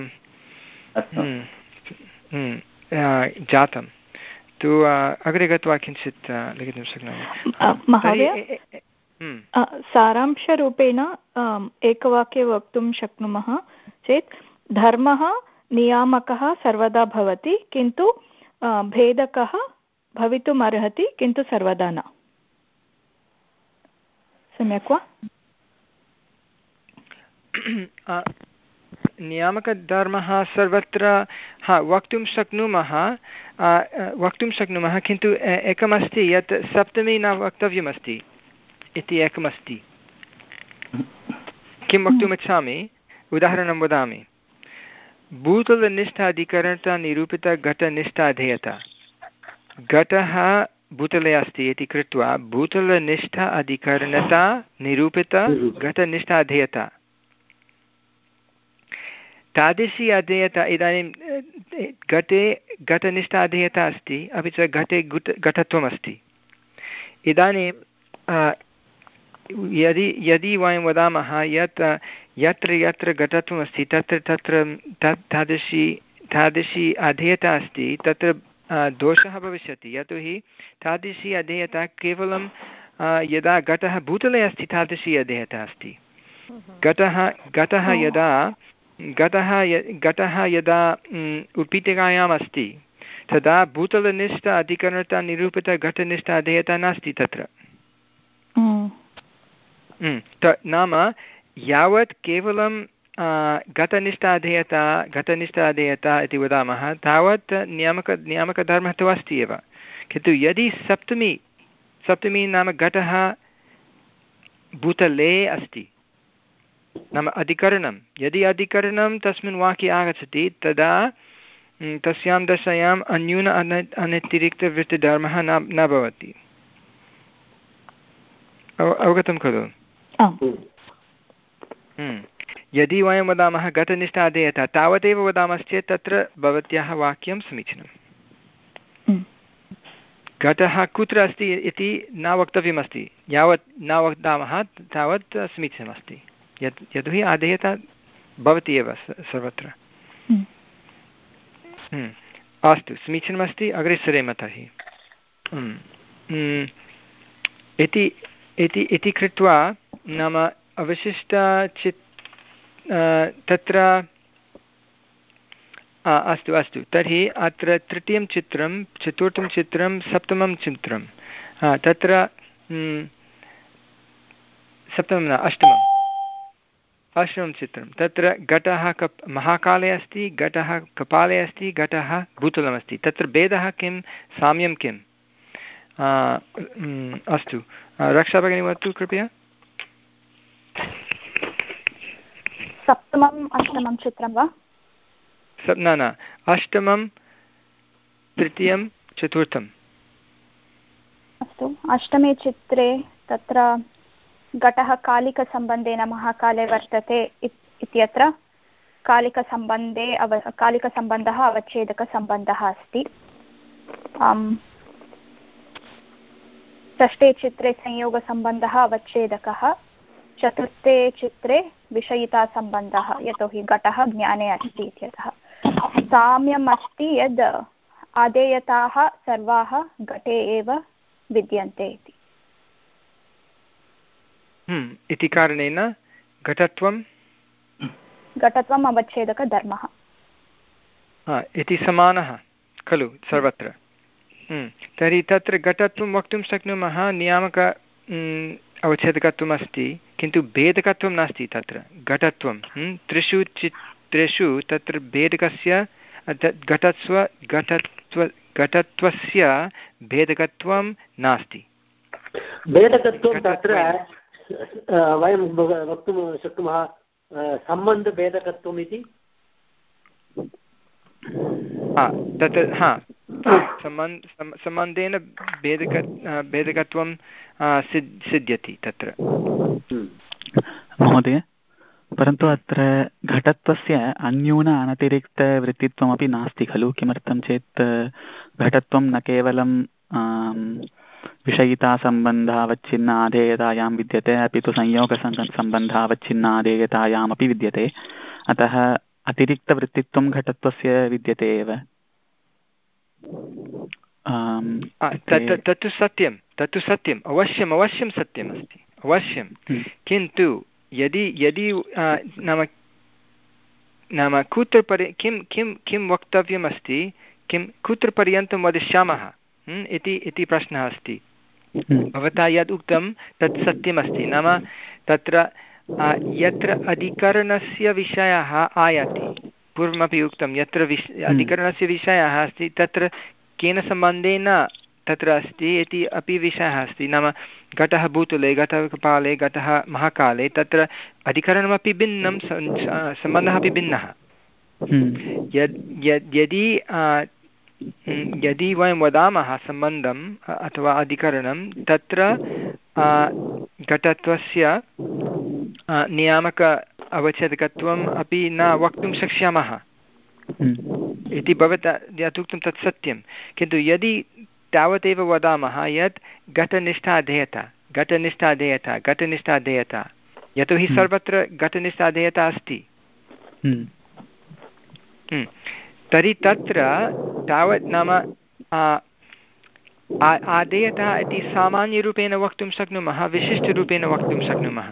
Speaker 1: जातं तु अग्रे गत्वा किञ्चित् लिखितुं शक्नोमि
Speaker 7: महोदय सारांशरूपेण एकवाक्ये वक्तुं शक्नुमः चेत् धर्मः नियामकः सर्वदा भवति किन्तु भेदकः भवितुम् अर्हति किन्तु सर्वदा न सम्यक् वा
Speaker 1: नियामकधर्मः सर्वत्र हा वक्तुं शक्नुमः वक्तुं शक्नुमः किन्तु एकमस्ति यत् सप्तमी न वक्तव्यमस्ति इति एकमस्ति किं वक्तुमिच्छामि उदाहरणं वदामि भूतलनिष्ठाधिकरणता निरूपितघटनिष्ठाधेयता घटः भूतले अस्ति इति कृत्वा भूतलनिष्ठ अधिकरणता निरूपितघटनिष्ठाधेयता तादृशी अधेयता इदानीं घटे घटनिष्ठाधेयता अस्ति अपि च घटे गुट घटत्वमस्ति इदानीं यदि यदि वयं वदामः यत् यत्र यत्र घटत्वमस्ति तत्र तत्र तादृशी तादृशी अधेयता अस्ति तत्र दोषः भविष्यति यतोहि तादृशी अधेयता केवलं यदा घटः भूतले अस्ति तादृशी अधेयता अस्ति घटः घटः यदा घटः घटः यदा उत्पीठिकायाम् अस्ति तदा भूतलनिष्ठ अधिकरणता निरूपितघटनिष्ठ अधेयता नास्ति तत्र नाम यावत् केवलं घटनिष्ठाधेयता घटनिष्ठाधेयता इति वदामः तावत् नियामक नियामकधर्मः तु अस्ति एव किन्तु यदि सप्तमी सप्तमी नाम घटः भूतले अस्ति नाम अधिकरणं यदि अधिकरणं तस्मिन् वाक्ये आगच्छति तदा तस्यां दशायाम् अन्यून अनतिरिक्तवृत्तिधर्मः न न भवति अवगतं खलु यदि वयं वदामः घटनिष्ठाधेयता तावदेव वदामश्चेत् तत्र भवत्याः वाक्यं समीचीनं घटः कुत्र अस्ति इति न वक्तव्यमस्ति यावत् न वदामः तावत् समीचीनमस्ति यत् यतोहि आधेयता भवति एव सर्वत्र अस्तु समीचीनमस्ति अग्रे सरेम तर्हि इति इति इति कृत्वा नाम अवशिष्टचित् तत्र अस्तु अस्तु तर्हि अत्र तृतीयं चित्रं चतुर्थं चित्रं सप्तमं चित्रं तत्र सप्तमं न अष्टमं अष्टमं चित्रं तत्र घटः कप् महाकाले अस्ति, घटः कपाले अस्ति, घटः भूतलमस्ति। तत्र भेदः किं, साम्यं किम्? अस्तु, रक्षा भगिनी वदतु कृपया।
Speaker 7: सप्तमम् अष्टमं चित्रं वा?
Speaker 1: न न अष्टमं तृतीयं चतुर्थम्।
Speaker 7: अस्तु, अष्टमे चित्रे तत्र घटः कालिकसम्बन्धेन महाकाले वर्तते इत्यत्र कालिकसम्बन्धे अव कालिकसम्बन्धः अवच्छेदकसम्बन्धः अस्ति। षष्ठे चित्रे संयोगसम्बन्धः अवच्छेदकः, चतुर्थे चित्रे विषयितासम्बन्धः, यतोहि घटः ज्ञाने अस्ति इत्यतः। साम्यम् अस्ति यद् आदेयताः सर्वाः घटे एव विद्यन्ते इति।
Speaker 1: हम्म इति कारणेन घटत्वं
Speaker 7: घटत्वम् अवच्छेदकधर्मः
Speaker 1: इति समानः खलु सर्वत्र। तर्हि तत्र घटत्वं वक्तुं शक्नुमः नियामक अवच्छेदकत्वम् अस्ति, किन्तु भेदकत्वं नास्ति तत्र। घटत्वं त्रिषु चित्रेषु तत्र भेदकस्य घटत्व घटत्व घटत्वस्य भेदकत्वं नास्ति।
Speaker 6: भेदकत्वं तत्र वयं वक्तुं शक्नुमः सम्बन्धभेदकत्वम् इति।
Speaker 1: तत् हा सम्बन्ध सम्बन्धेन भेदक भेदकत्वं सिद्ध्यति तत्र।
Speaker 9: महोदय, परन्तु अत्र घटत्वस्य अन्यून अनतिरिक्तवृत्तित्वमपि नास्ति खलु? किमर्थं चेत् घटत्वं न केवलं विषयितासम्बन्धावच्छिन्न आधेयतायां विद्यते, अपि तु संयोगसम्बन्धावच्छिन्नाधेयतायामपि विद्यते। अतः अतिरिक्तवृत्तित्वं घटत्वस्य विद्यते एव।
Speaker 1: तत्तु सत्यं, तत्तु सत्यम्, अवश्यम् अवश्यं सत्यमस्ति, अवश्यं। किन्तु यदि यदि नाम नाम कुत्र परि किं किं किं वक्तव्यमस्ति, किं कुत्र पर्यन्तं वदिष्यामः इति इति प्रश्नः अस्ति। भवता यद् उक्तं तत् सत्यमस्ति, नाम तत्र यत्र अधिकरणस्य विषयः आयाति, पूर्वमपि उक्तं यत्र विश् अधिकरणस्य विषयः अस्ति तत्र केन सम्बन्धेन तत्र अस्ति इति अपि विषयः अस्ति। नाम घटः भूतले, घटः कपाले, घटः महाकाले, तत्र अधिकरणमपि भिन्नं, सम्बन्धः अपि भिन्नः। यद् यद् यदि यदि वयं वदामः सम्बन्धम् अथवा अधिकरणं, तत्र घटत्वस्य नियामक अवच्छेदकत्वम् अपि न वक्तुं शक्ष्यामः इति भवता यत् उक्तं तत् सत्यं। किन्तु यदि तावदेव वदामः यत् घटनिष्ठाधेयता घटनिष्ठाधेयता घटनिष्ठाधेयता, यतोहि सर्वत्र घटनिष्ठाधेयता अस्ति, तर्हि तत्र तावत् नाम आधेयता इति सामान्यरूपेण वक्तुं शक्नुमः, विशिष्टरूपेण वक्तुं शक्नुमः।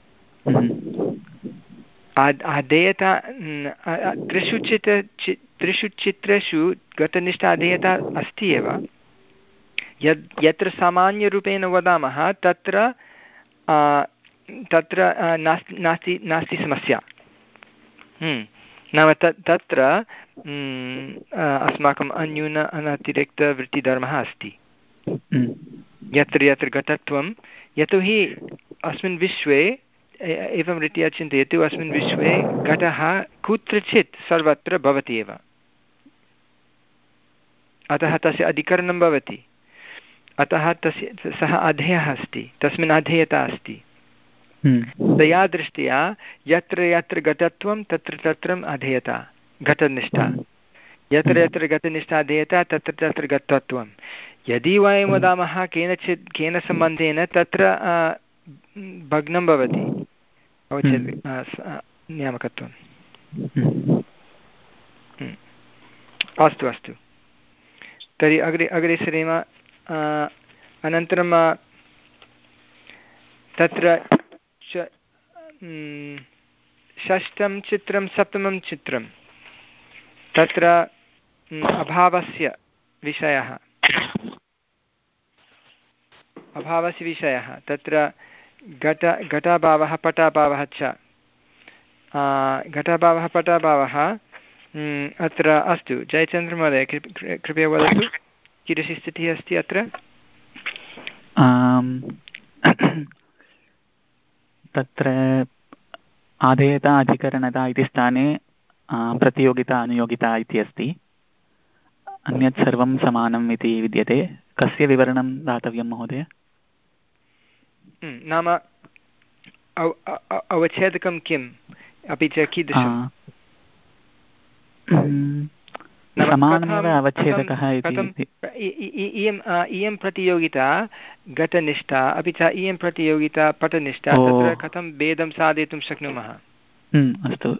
Speaker 1: आधेयता त्रिषु चित्र त्रिषु चित्रेषु घटनिष्ठाधेयता अस्ति एव। यद् यत्र सामान्यरूपेण वदामः तत्र तत्र नास्ति नास्ति नास्ति समस्या। नाम तत् तत्र अस्माकम् अन्यून अनतिरिक्तवृत्तिधर्मः अस्ति यत्र यत्र घटत्वं, यतोहि अस्मिन् विश्वे एवं रीत्या चिन्तयतु, अस्मिन् विश्वे घटः कुत्रचित् सर्वत्र भवति एव, अतः तस्य अधिकरणं भवति, अतः तस्य सः अधेयः अस्ति, तस्मिन् अधेयता अस्ति। तया दृष्ट्या यत्र यत्र घटत्वं तत्र तत्र अधेयता घटनिष्ठा, यत्र यत्र घटनिष्ठा अधेयता तत्र तत्र घटत्वं। यदि वयं वदामः केनचित् केन सम्बन्धेन, तत्र भग्नं भवति अवच्छेद नियामकत्वं। अस्तु अस्तु, तर्हि अग्रे अग्रे सरेम। अनन्तरं तत्र षष्ठं चित्रं सप्तमं चित्रं, तत्र अभावस्य विषयः अभावस्य विषयः तत्र घट घटाभावः पटाभावः च। घटाभावः पटाभावः अत्र अस्तु जयचन्द्रमहोदय कृपया वदतु कीदृशी स्थितिः अस्ति अत्र?
Speaker 9: तत्र आधेयता अधिकरणता इति स्थाने प्रतियोगिता अनुयोगिता इति अस्ति, अन्यत् सर्वं समानम् इति विद्यते। कस्य विवरणं दातव्यं महोदय?
Speaker 1: नाम अवच्छेदकं किम् अपि च कीदृशं?
Speaker 9: समानमेव अवच्छेदकः इति।
Speaker 1: इयम् इयं प्रतियोगिता घटनिष्ठा अपि च इयं प्रतियोगिता पटनिष्ठा, तत्र कथं भेदं साधयितुं शक्नुमः?
Speaker 9: अस्तु,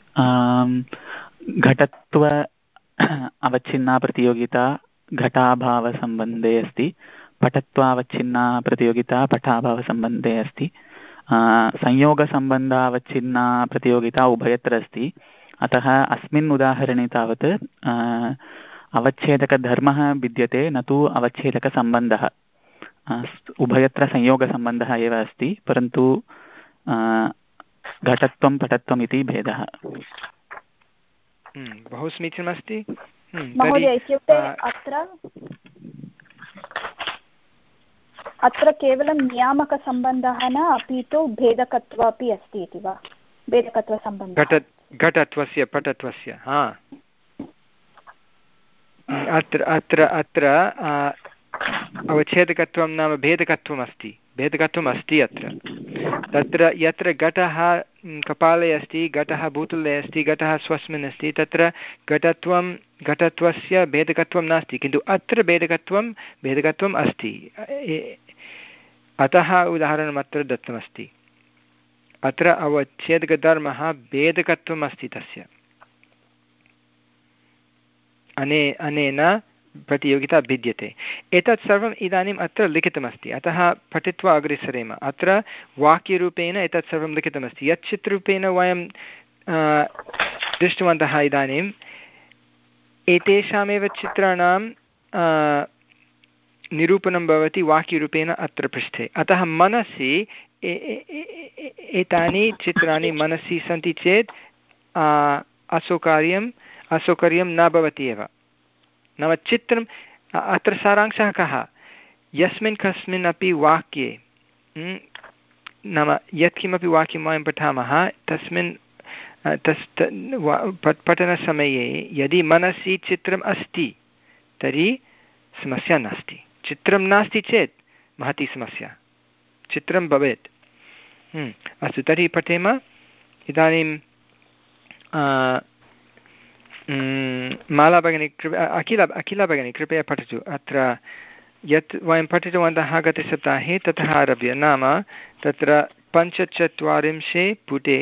Speaker 9: घटत्व अवच्छिन्ना प्रतियोगिता घटाभावसम्बन्धे अस्ति, पटत्वावच्छिन्ना प्रतियोगिता पटाभावसम्बन्धे अस्ति, संयोगसम्बन्धावच्छिन्ना प्रतियोगिता उभयत्र अस्ति। अतः अस्मिन् उदाहरणे तावत् अवच्छेदकधर्मः विद्यते, न तु अवच्छेदकसम्बन्धः। उभयत्र संयोगसम्बन्धः एव अस्ति, परन्तु घटत्वं पटत्वम् इति भेदः।
Speaker 1: बहु समीचीनमस्ति
Speaker 7: महोदय। इत्युक्ते अत्र अत्र केवलं नियामकसम्बन्धः न, अपि तु भेदकत्व अपि अस्ति इति वा? भेदकत्वसम्बन्धः
Speaker 1: घटत्वस्य पटत्वस्य। हा, अत्र अत्र अत्र अवच्छेदकत्वं नाम भेदकत्वम् अस्ति, भेदकत्वम् अस्ति अत्र। तत्र यत्र घटः कपाले अस्ति, घटः भूतले अस्ति, घटः स्वस्मिन् अस्ति, तत्र घटत्वं घटत्वस्य भेदकत्वं नास्ति, किन्तु अत्र भेदकत्वं भेदकत्वम् अस्ति। अतः उदाहरणम् अत्र दत्तमस्ति। अत्र अवच्छेदकधर्मः भेदकत्वम् अस्ति तस्य, अने अनेन प्रतियोगिता भिद्यते। एतत् सर्वम् इदानीम् अत्र लिखितमस्ति, अतः पठित्वा अग्रे सरेम। अत्र वाक्यरूपेण एतत् सर्वं लिखितमस्ति। यत् चित्ररूपेण वयं दृष्टवन्तः इदानीम्, एतेषामेव चित्राणां निरूपणं भवति वाक्यरूपेण अत्र पृष्ठे। अतः मनसि एतानि चित्राणि मनसि सन्ति चेत् असौकर्यम् असौकर्यं न भवति एव। नाम चित्रम् अत्र सारांशः कः? यस्मिन् कस्मिन् अपि वाक्ये, नाम यत्किमपि वाक्यं वयं पठामः तस्मिन् तस् पठनसमये यदि मनसि चित्रम् अस्ति तर्हि समस्या नास्ति, चित्रं नास्ति चेत् महती समस्या, चित्रं भवेत्। अस्तु, तर्हि पठेम इदानीं। माला भगिनी कृपया, अखिला अखिला भगिनी कृपया पठतु। अत्र यत् वयं पठितवन्तः गतसप्ताहे ततः आरभ्य, नाम तत्र पञ्चचत्वारिंशे पुटे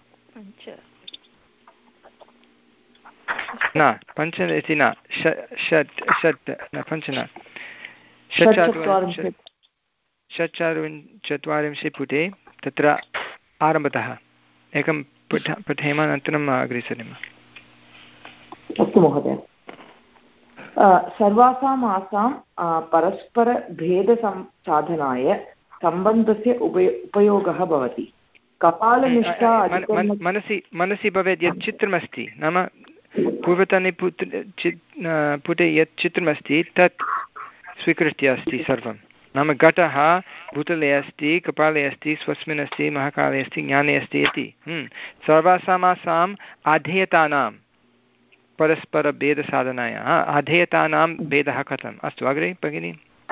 Speaker 1: न पञ्च इति न षट् षट् न पञ्च न षट्चत्वारिंशत् षट्चत्वारिंशे पुटे तत्र आरम्भतः एकं पठ पठेम, अनन्तरम् अग्रे सरेम।
Speaker 10: अस्तु महोदय। सर्वासाम् आसां परस्परभेदसं साधनाय सम्बन्धस्य उपयो उपयोगः भवति। कपालनिष्ठा
Speaker 1: मनसि मनसि भवेत् यत् चित्रमस्ति, नाम पूर्वतने पुट पुटे यत् चित्रमस्ति तत् स्वीकृत्य अस्ति सर्वं। नाम घटः भूतले अस्ति, कपाले अस्ति, स्वस्मिन् अस्ति, महाकाले अस्ति, ज्ञाने अस्ति इति। सर्वासामासाम् आधेयतानां परस्परभेदसाधनाय आधेयतानां भेदः कथम्? अस्तु, अग्रे भगिनि।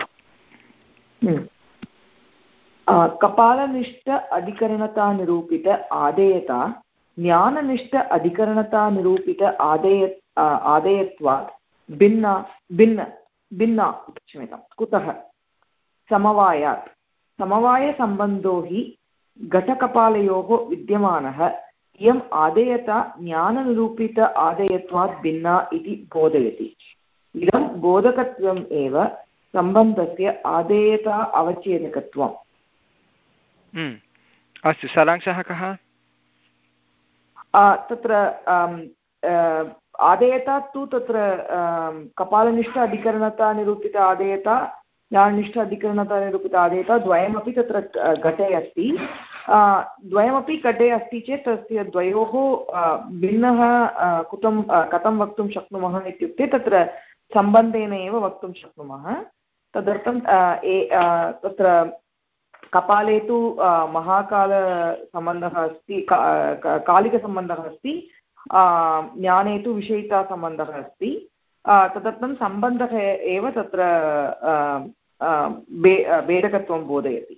Speaker 10: कपालनिष्ठ अधिकरणतानिरूपित आदेयता ज्ञाननिष्ठ अधिकरणतानिरूपित आदेय आदेयत्वात् भिन्ना भिन्न भिन्ना क्षम्यतां कुतः? समवायात्। समवायसम्बन्धो हि घटकपालयोः विद्यमानः। इयम् आदेयता ज्ञाननिरूपित आदेयत्वात् भिन्ना इति बोधयति। इदं बोधकत्वम् एव सम्बन्धस्य आदेयता अवच्छेदकत्वम्।
Speaker 1: अस्तु, सारांशः कः?
Speaker 10: तत्र आदेयता तु तत्र कपालनिष्ठ अधिकरणता निरूपित आदेयता, ज्ञाननिष्ठ अधिकरणता निरूपित आदेयता द्वयमपि तत्र घटे अस्ति। द्वयमपि घटे अस्ति चेत् तस्य द्वयोः भिन्नः कुतं कथं वक्तुं शक्नुमः इत्युक्ते तत्र सम्बन्धेन एव वक्तुं शक्नुमः। तदर्थं तत्र कपाले तु महाकालसम्बन्धः अस्ति, कालिकसम्बन्धः अस्ति, ज्ञाने तु विषयितासम्बन्धः अस्ति। तदर्थं सम्बन्धः एव तत्र भेदकत्वं बोधयति।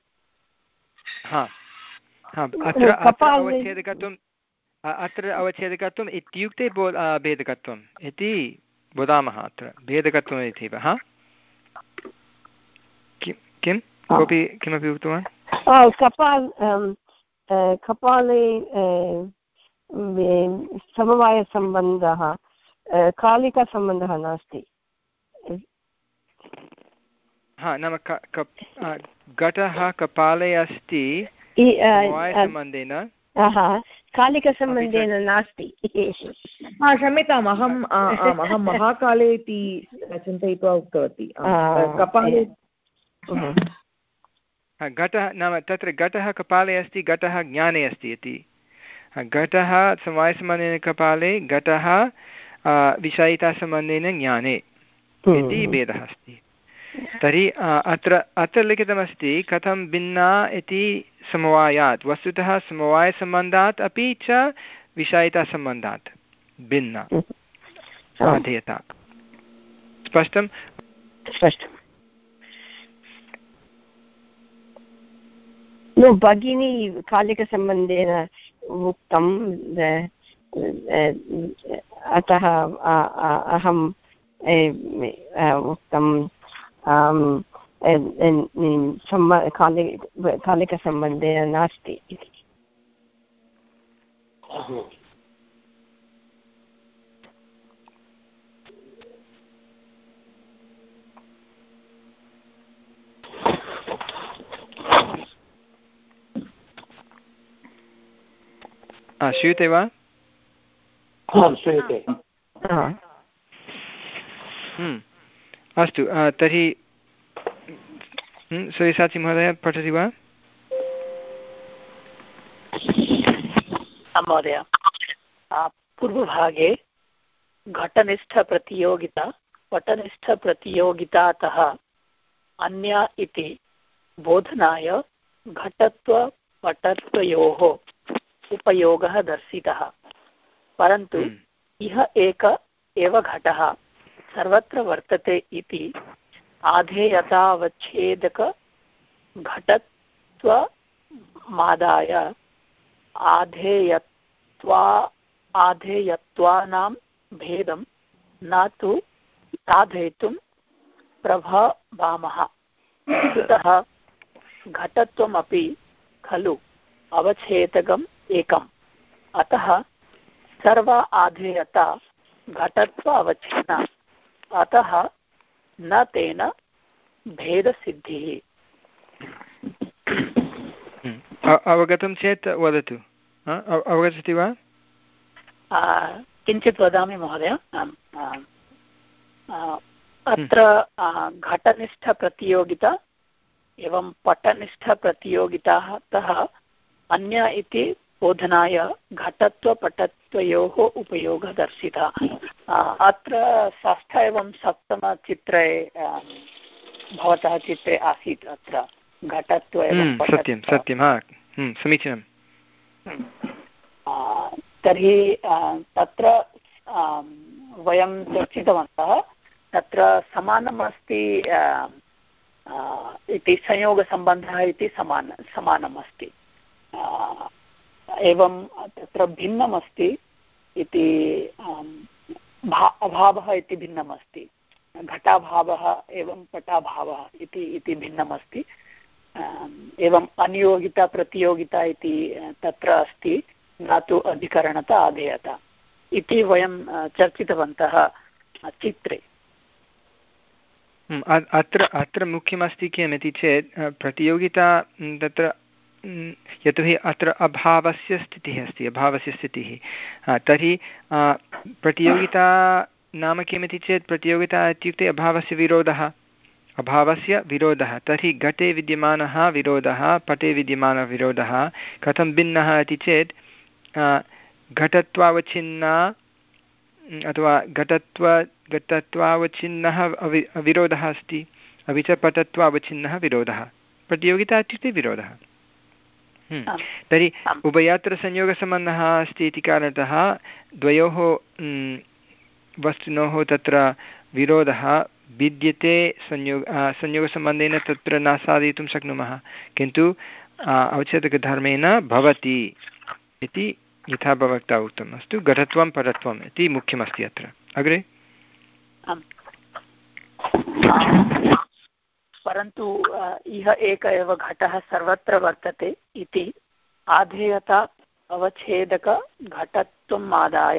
Speaker 1: अत्र अवच्छेदकत्वम् अत्र अवच्छेदकत्वम् इत्युक्ते बो भेदकत्वम् इति वदामः। अत्र भेदकत्वम् इति वा किं कोऽपि किमपि उक्तवान्?
Speaker 3: कपाल कपाले समवायसम्बन्धः कालिकसम्बन्धः नास्ति।
Speaker 1: हा नाम घटः कपाले अस्ति समवायसम्बन्धेन,
Speaker 3: कालिकसम्बन्धेन नास्ति।
Speaker 10: क्षम्यताम्, अहम् आम् अहं महाकाले इति चिन्तयित्वा उक्तवती। कपाले
Speaker 1: घटः नाम तत्र घटः कपाले अस्ति, घटः ज्ञाने अस्ति इति। घटः समवायसम्बन्धेन कपाले, घटः विषयितासम्बन्धेन ज्ञाने इति भेदः अस्ति। तर्हि अत्र अत्र लिखितमस्ति कथं भिन्ना इति समवायात्, वस्तुतः समवायसम्बन्धात् अपि च विषयितासम्बन्धात् भिन्ना साधयता। स्पष्टं?
Speaker 3: स्पष्टं। नो भगिनी कालिकसम्बन्धेन उक्तं, अतः अहम् उक्तं कालिकसम्बन्धेन नास्ति इति।
Speaker 1: श्रूयते वा?
Speaker 6: श्रूयते।
Speaker 1: अस्तु, तर्हि सूर्यसाची महोदय पठति वा?
Speaker 8: महोदय, पूर्वभागे घटनिष्ठप्रतियोगिता पटनिष्ठप्रतियोगितातः अन्या इति बोधनाय घटत्वपटत्वयोः उपयोगः दर्शितः, परन्तु इह एक एव घटः सर्वत्र वर्तते इति आधेयतावच्छेदक घटत्वमादाय आधेयत्वा आधेयत्वानां भेदं न तु साधयितुं प्रभवामः। वस्तुतः घटत्वमपि खलु अवच्छेदकम् एकम्, अतः सर्व आधेयता घटत्व अवच्छिन्ना, अतः न तेन भेदसिद्धिः।
Speaker 1: अवगतं चेत् वदतु। अवगच्छति वा?
Speaker 8: किञ्चित् वदामि महोदय। अत्र घटनिष्ठप्रतियोगिता एवं पटनिष्ठप्रतियोगितातः अन्य इति बोधनाय घटत्वपटत्वयोः उपयोगः दर्शितः। अत्र षष्ठ एवं सप्तमचित्रे भवतः चित्रे आसीत् अत्र घटत्व एवं
Speaker 1: सत्यं सत्यं हा समीचीनं।
Speaker 8: तर्हि तत्र वयं चर्चितवन्तः, तत्र समानम् अस्ति इति संयोगसम्बन्धः इति समान समानम् अस्ति, एवं तत्र भिन्नम् अस्ति इति अभावः इति भिन्नम् अस्ति, घटाभावः एवं पटाभावः इति इति भिन्नम् अस्ति। एवं अनियोगिता प्रतियोगिता इति तत्र अस्ति, न तु अधिकरणता आधेयता इति वयं चर्चितवन्तः चित्रे।
Speaker 1: अत्र अत्र मुख्यमस्ति किमिति चेत् प्रतियोगिता तत्र यतोहि अत्र अभावस्य स्थितिः अस्ति, अभावस्य स्थितिः। तर्हि प्रतियोगिता नाम किमिति चेत् प्रतियोगिता इत्युक्ते अभावस्य विरोधः, अभावस्य विरोधः। तर्हि घटे विद्यमानः विरोधः पटे विद्यमानः विरोधः कथं भिन्नः इति चेत् घटत्वावच्छिन्ना अथवा घटत्व घटत्वावच्छिन्नः अवि विरोधः अस्ति, अपि च पटत्वावच्छिन्नः विरोधः। प्रतियोगिता इत्युक्ते विरोधः। तर्हि उभयत्र संयोगसम्बन्धः अस्ति इति कारणतः द्वयोः वस्तुनोः तत्र विरोधः विद्यते। संयोग संयोगसम्बन्धेन तत्र न साधयितुं शक्नुमः, किन्तु अवच्छेदकधर्मेण भवति इति यथा भवता उक्तम्। अस्तु, घटत्वं पटत्वम् इति मुख्यमस्ति अत्र। अग्रे
Speaker 8: परन्तु इह एक एव घटः सर्वत्र वर्तते इति आधेयता अवच्छेदकघटत्वम् आदाय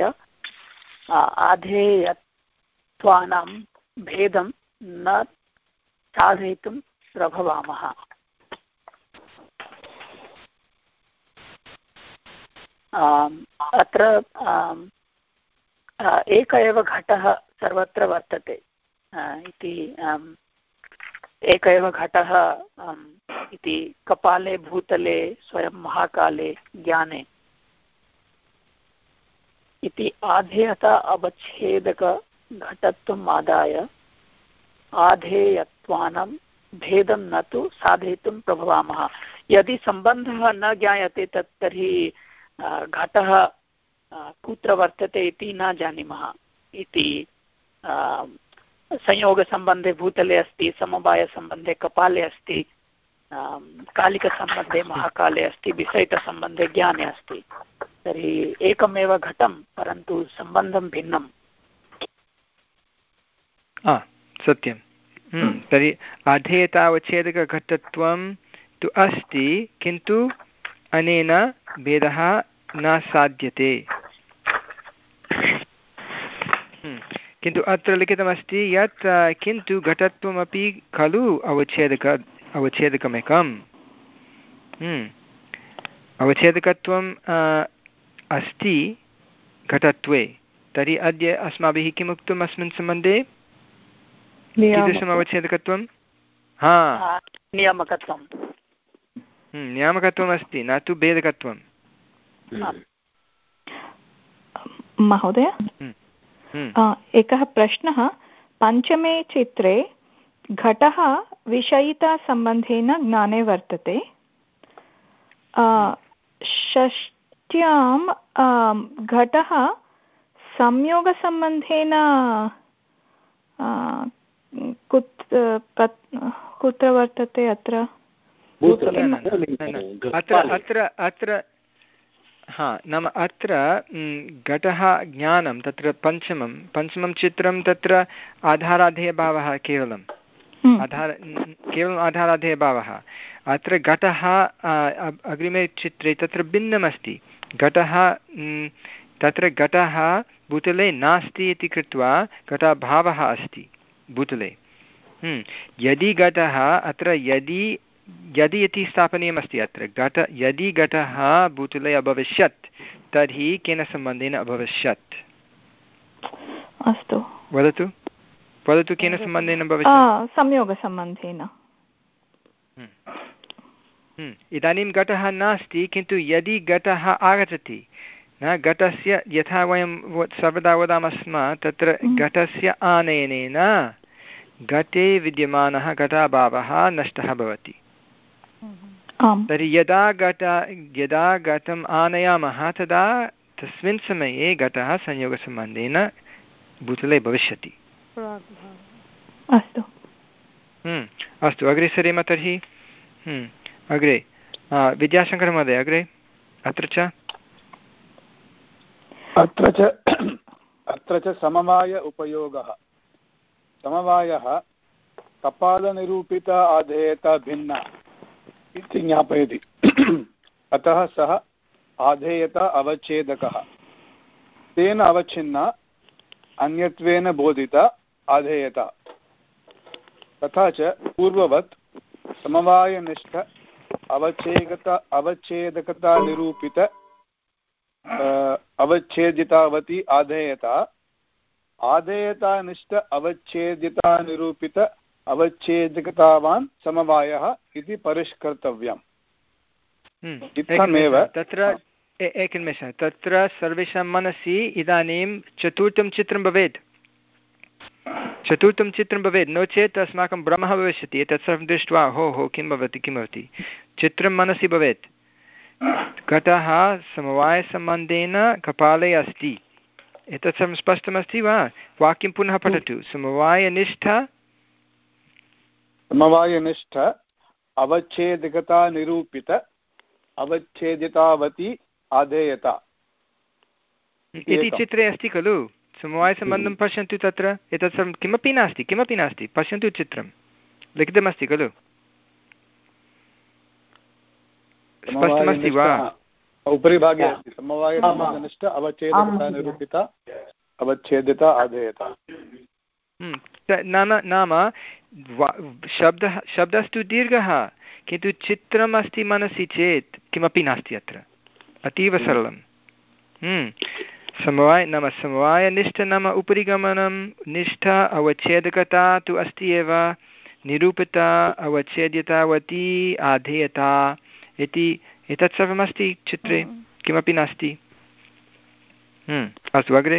Speaker 8: आधेयत्वानां भेदं न साधयितुं प्रभवामः। अत्र एक एव घटः सर्वत्र वर्तते इति एक एव घटः इति कपाले भूतले स्वयं महाकाले ज्ञाने इति आधेयता अवच्छेदकघटत्वम् आदाय आधेयत्वानां भेदं न तु साधयितुं प्रभवामः। यदि सम्बन्धः न ज्ञायते तत् तर्हि घटः कुत्र वर्तते इति न जानीमः इति संयोगसम्बन्धे भूतले अस्ति, समवायसम्बन्धे कपाले अस्ति, कालिकसम्बन्धे महाकाले अस्ति, विषयितसम्बन्धे ज्ञाने अस्ति। तर्हि एकमेव घटं परन्तु सम्बन्धं भिन्नम्।
Speaker 1: सत्यं। तर्हि आधेयतावच्छेदकघटत्वं तु अस्ति, किन्तु अनेन भेदः न साध्यते। किन्तु अत्र लिखितमस्ति यत् किन्तु घटत्वमपि खलु अवच्छेदक अवच्छेदकमेकम्। अवच्छेदकत्वम् अस्ति घटत्वे। तर्हि अद्य अस्माभिः किम् उक्तम् अस्मिन् सम्बन्धे? कीदृशम् अवच्छेदकत्वं? हा,
Speaker 8: नियामकत्वं।
Speaker 1: नियामकत्वम् अस्ति, न तु भेदकत्वं।
Speaker 7: महोदय, एकः प्रश्नः। पञ्चमे चित्रे घटः विषयितासम्बन्धेन ज्ञाने वर्तते। षष्ट्यां घटः संयोगसम्बन्धेन कुत्र वर्तते? अत्र
Speaker 1: अत्र अत्र अत्र हा नाम अत्र घटः ज्ञानं तत्र पञ्चमं पञ्चमं चित्रं तत्र आधाराधेयभावः केवलम् आधार केवलम् आधाराधेयभावः। अत्र घटः अग्रिमे चित्रे तत्र भिन्नमस्ति। घटः तत्र घटः भूतले नास्ति इति कृत्वा घटभावः अस्ति भूतले। यदि घटः अत्र यदि यदि इति स्थापनीयमस्ति अत्र घट यदि घटः भूतले अभविष्यत् तर्हि केन सम्बन्धेन अभविष्यत्?
Speaker 7: अस्तु,
Speaker 1: वदतु वदतु केन सम्बन्धेन भविष्यत्?
Speaker 7: संयोगसम्बन्धेन।
Speaker 1: इदानीं घटः नास्ति, किन्तु यदि घटः आगच्छति न घटस्य यथा वयं सर्वदा वदामः स्म तत्र घटस्य आनयनेन घटे विद्यमानः घटाभावः नष्टः भवति। तर्हि यदा घट यदा घटम् आनयामः तदा तस्मिन् समये घटः संयोगसम्बन्धेन भूतले भविष्यति।
Speaker 7: अस्तु
Speaker 1: अस्तु अग्रे सरेम तर्हि। अग्रे विद्याशङ्करमहोदय, अग्रे अत्र च
Speaker 11: अत्र च अत्र च समवाय उपयोगः। समवायः कपालनिरूपित आधेयता भिन्ना इति ज्ञापयति। अतः सः आधेयता अवच्छेदकः। तेन अवच्छिन्ना अन्यत्वेन बोधिता आधेयता। तथा च पूर्ववत् समवायनिष्ठ अवच्छेदकता अवच्छेदकता निरूपित अवच्छेदितावती आधेयता आधेयतानिष्ठ अवच्छेदिता निरूपित अवच्छेदकतावान् समवायः इति परिष्कर्तव्यम्। इत्थमेव
Speaker 1: तत्र एकनिमेषः, तत्र सर्वेषां मनसि इदानीं चतुर्थं चित्रं भवेत्, चतुर्थं चित्रं भवेत्, नो चेत् अस्माकं भ्रमः भविष्यति। एतत् सर्वं दृष्ट्वा हो हो किं भवति किं भवति, चित्रं मनसि भवेत्। घटः समवायसम्बन्धेन कपाले अस्ति, एतत् सर्वं स्पष्टमस्ति वा? वाक्यं पुनः पठतु। समवायनिष्ठ
Speaker 11: समवायनिष्ठ अवच्छेदकता निरूपित अवच्छेदितावती आधेयता
Speaker 1: इति चित्रे अस्ति खलु। समवायसम्बन्धं पश्यन्तु, तत्र एतत् सर्वं किमपि नास्ति, किमपि नास्ति, पश्यन्तु चित्रं लिखितमस्ति खलु, स्पष्टमस्ति वा?
Speaker 11: उपरि भागे अस्ति समवायसम्बन्धनिष्ठ अवच्छेदकता निरूपिता अवच्छेदिता आधेयता।
Speaker 1: नाम नाम शब्दः शब्दस्तु दीर्घः, किन्तु चित्रम् अस्ति मनसि चेत् किमपि नास्ति अत्र, अतीव सरलं। समवाय नाम समवायनिष्ठ नाम उपरि गमनं, निष्ठ अवच्छेदकता तु अस्ति एव, निरूपिता अवच्छेद्यतावती आधेयता इति एतत् सर्वमस्ति चित्रे, किमपि नास्ति। अस्तु अग्रे।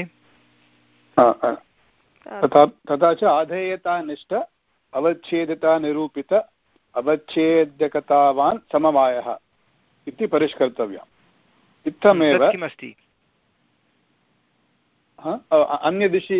Speaker 11: तथा च आधेयता निष्ठ अवच्छेदिता निरूपित अवच्छेद्यकतावान् समवायः इति परिष्कर्तव्यम्। इत्थमेव
Speaker 1: किमस्ति
Speaker 11: अन्यदिशि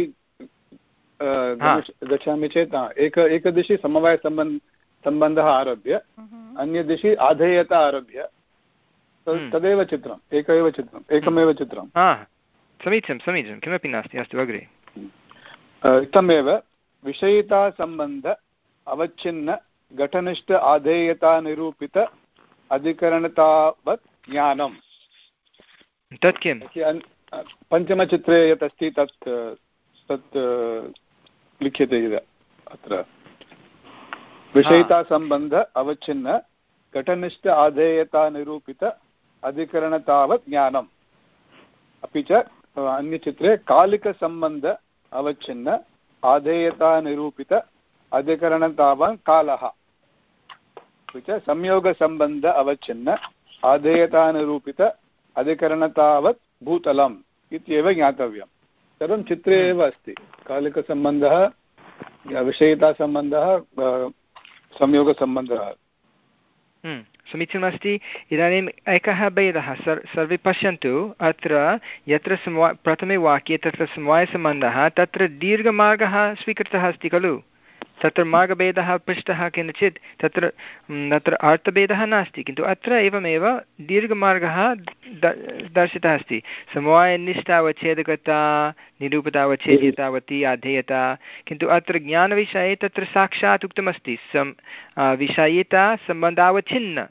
Speaker 11: गच्छामि चेत् एक एकदिशि समवायसम्बन्ध सम्बन्धः आरभ्य अन्यदिशि आधेयता आरभ्य तदेव चित्रम्, एक एव चित्रम्, एकमेव चित्रं।
Speaker 1: समीचीनं समीचीनं, किमपि नास्ति। अस्तु अग्रे।
Speaker 11: इत्थमेव विषयितासम्बन्ध अवच्छिन्न घटनिष्ठ आधेयता निरूपित अधिकरणतावत् ज्ञानं।
Speaker 1: तत् किं
Speaker 11: पञ्चमचित्रे यत् अस्ति तत् तत् लिख्यते अत्र। विषयितासम्बन्ध अवच्छिन्न घटनिष्ठ आधेयता निरूपित अधिकरणतावत् ज्ञानम्। अपि च अन्यचित्रे कालिकसम्बन्ध अवच्छिन्न आधेयता निरूपित अधिकरणतावान् कालः। अपि च संयोगसम्बन्ध अवच्छिन्न आधेयता निरूपित अधिकरणतावत् भूतलम् इत्येव ज्ञातव्यं। सर्वं चित्रे एव अस्ति। कालिकसम्बन्धः, विषयितासम्बन्धः, संयोगसम्बन्धः।
Speaker 1: समीचीनमस्ति। इदानीम् एकः भेदः सर्वे पश्यन्तु। अत्र यत्र समवा प्रथमे वाक्ये तत्र समवायसम्बन्धः, तत्र दीर्घमार्गः स्वीकृतः अस्ति खलु। तत्र मार्गभेदः पृष्टः किञ्चित्, तत्र तत्र अर्थभेदः नास्ति, किन्तु अत्र एवमेव दीर्घमार्गः दर्शितः अस्ति। समवायनिष्ठावच्छेदकता निरूपितावच्छेद्यतावती आधेयता, किन्तु अत्र ज्ञानविषये तत्र साक्षात् उक्तमस्ति सम् विषयिता सम्बन्धावच्छिन्न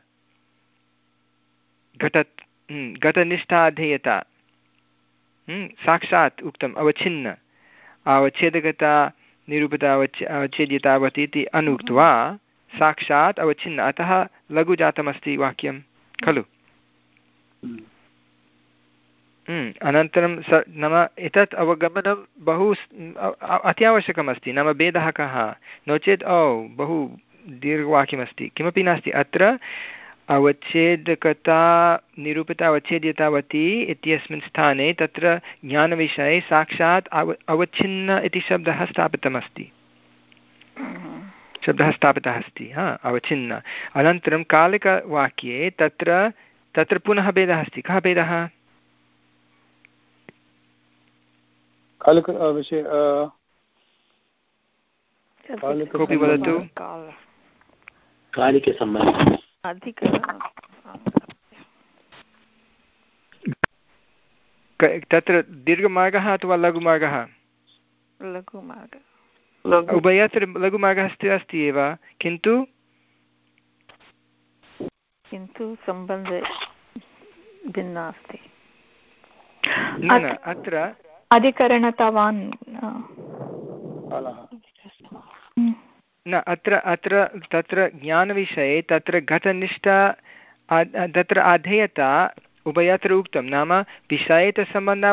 Speaker 1: घट घटनिष्ठाधेयता, साक्षात् उक्तम् अवच्छिन्न अवच्छेदकता निरूपिता अवच्छेद्यतावती इति अनुक्त्वा साक्षात् अवच्छिन्न, अतः लघु जातमस्ति वाक्यं खलु। अनन्तरं स नाम एतत् अवगमनं बहु अत्यावश्यकमस्ति। नाम भेदः कः, नो चेत् ओ बहु दीर्घवाक्यमस्ति, किमपि नास्ति। अत्र अवच्छेदकता निरूपिता अवच्छेद्यतावती इत्यस्मिन् स्थाने तत्र ज्ञानविषये साक्षात् अव अवच्छिन्न इति शब्दः स्थापितमस्ति, शब्दः स्थापितः अस्ति हा अवच्छिन्न। अनन्तरं कालिकवाक्ये तत्र तत्र पुनः भेदः अस्ति। कः भेदः?
Speaker 11: कालिकविषये
Speaker 1: कोऽपि वदतु।
Speaker 8: कालिकसम्बन्धः
Speaker 1: तत्र दीर्घमार्गः अथवा लघुमार्गः?
Speaker 12: लघुमार्गः।
Speaker 1: उभयत्र लघुमार्गः अस्ति अस्ति एव, किन्तु
Speaker 12: किन्तु सम्बन्धे भिन्ना अस्ति।
Speaker 1: न न अत्र
Speaker 7: अधिकरणतावान्
Speaker 1: न अत्र अत्र तत्र ज्ञानविषये तत्र घटनिष्ठा तत्र आधेयता उभयत्र उक्तं, नाम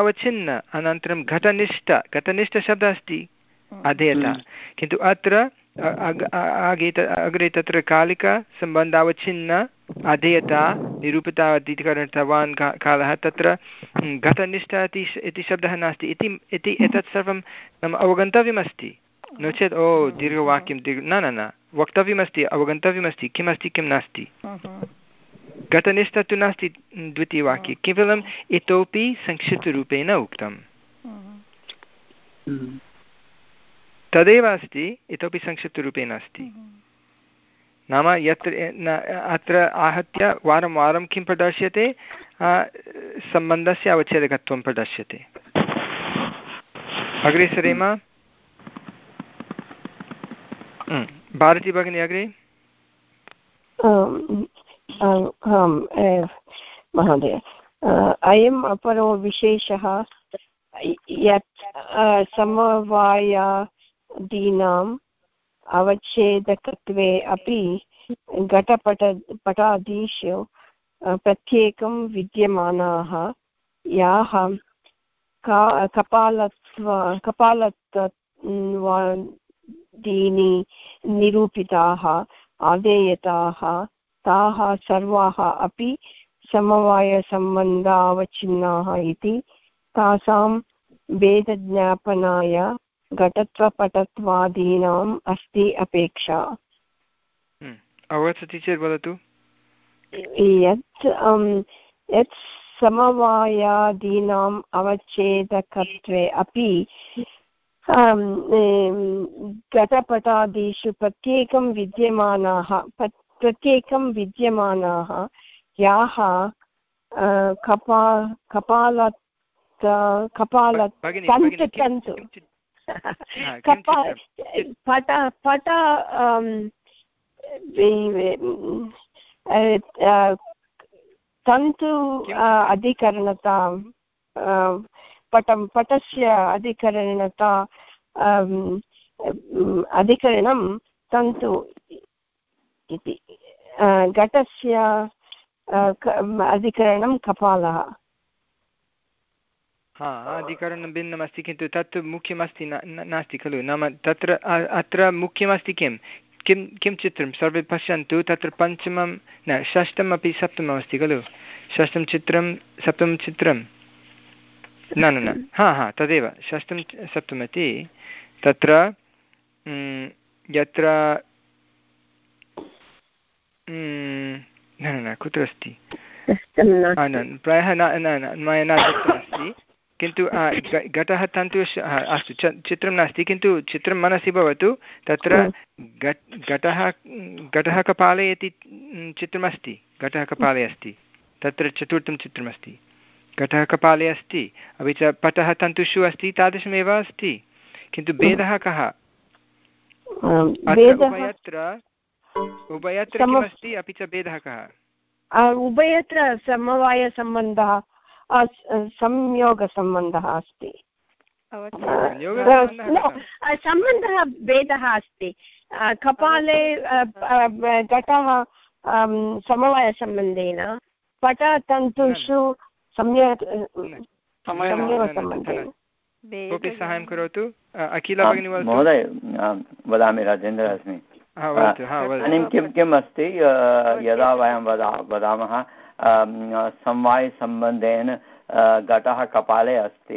Speaker 1: विषयितसम्बन्धावच्छिन्न अनन्तरं घटनिष्ठ घटनिष्ठशब्दः अस्ति आधेयता, किन्तु अत्र आगे अग्रे तत्र कालिकसम्बन्धावच्छिन्न अधेयता निरूपिता इति कारणतवान् कालः तत्र घटनिष्ठा इति इति शब्दः नास्ति इति इति एतत् सर्वं नाम अवगन्तव्यमस्ति नो चेत् ओ दीर्घवाक्यं दीर्घ न न न वक्तव्यमस्ति अवगन्तव्यमस्ति किमस्ति किं नास्ति घटनिष्ठा तु नास्ति द्वितीयवाक्ये केवलम् इतोपि संक्षिप्तरूपेण उक्तम् तदेव अस्ति इतोपि संक्षिप्तरूपेण अस्ति नाम यत्र अत्र आहत्य वारं वारं किं प्रदर्श्यते सम्बन्धस्य अवच्छेदकत्वं प्रदर्श्यते अग्रे सरेम भारती भगिनी अग्रे
Speaker 3: महोदय अयम् अपरो विशेषः यत् समवायादीनाम् अवच्छेदकत्वे अपि घटपट पटादिषु प्रत्येकं विद्यमानाः याः का कपालत्व कपालत्वादीनि निरूपिताः आदेयताः ताः सर्वाः अपि समवायसम्बन्धावच्छिन्नाः इति तासां भेदज्ञापनाय घटत्वपटत्वादीनाम् अस्ति अपेक्षा।
Speaker 1: अवगच्छति चेत् वदतु।
Speaker 3: यत् यत् समवायादीनाम् अवच्छेदकत्वे अपि घटपटादिषु प्रत्येकं विद्यमानाः प्रत्येकं विद्यमानाः याः कपा कपालत् कपालत् तन्तु तन्तु कपा पट पट तन्तु अधिकरणता पटं पटस्य अधिकरणता अधिकरणं तन्तु इति घटस्य अधिकरणं कपालः
Speaker 1: हा अधिकरणं भिन्नमस्ति किन्तु तत् मुख्यमस्ति नास्ति खलु नाम तत्र अत्र मुख्यमस्ति किं किं किं चित्रं सर्वे पश्यन्तु तत्र पञ्चमं न षष्ठम् अपि सप्तमम् अस्ति खलु षष्ठं चित्रं सप्तमं चित्रं न न न हा हा तदेव षष्ठं सप्तममिति तत्र यत्र न न न कुत्र अस्ति प्रायः न न मया न दत्तमस्ति किन्तु घटः तन्तु अस्तु चित्रं नास्ति किन्तु चित्रं मनसि भवतु तत्र घटः घटः कपाले इति चित्रमस्ति घटः कपाले अस्ति तत्र चतुर्थं चित्रमस्ति घटः कपाले अस्ति अपि च पटः तन्तुषु अस्ति तादृशमेव अस्ति किन्तु भेदः कः उभयत्र उभयत्र किमस्ति अपि च भेदः कः
Speaker 3: उभयत्र समवायसम्बन्धः संयोगसम्बन्धः अस्ति सम्बन्धः भेदः अस्ति कपाले घटः समवायसम्बन्धेन पटतन्तुषु संयोग संयोगसम्बन्धेन
Speaker 1: कोऽपि साहाय्यं करोतु अखिला भगिनी
Speaker 2: महोदय वदामि राजेन्द्रः अस्मि इदानीं किं किम् अस्ति यदा वयं वदा वदामः समवायसम्बन्धेन घटः कपाले अस्ति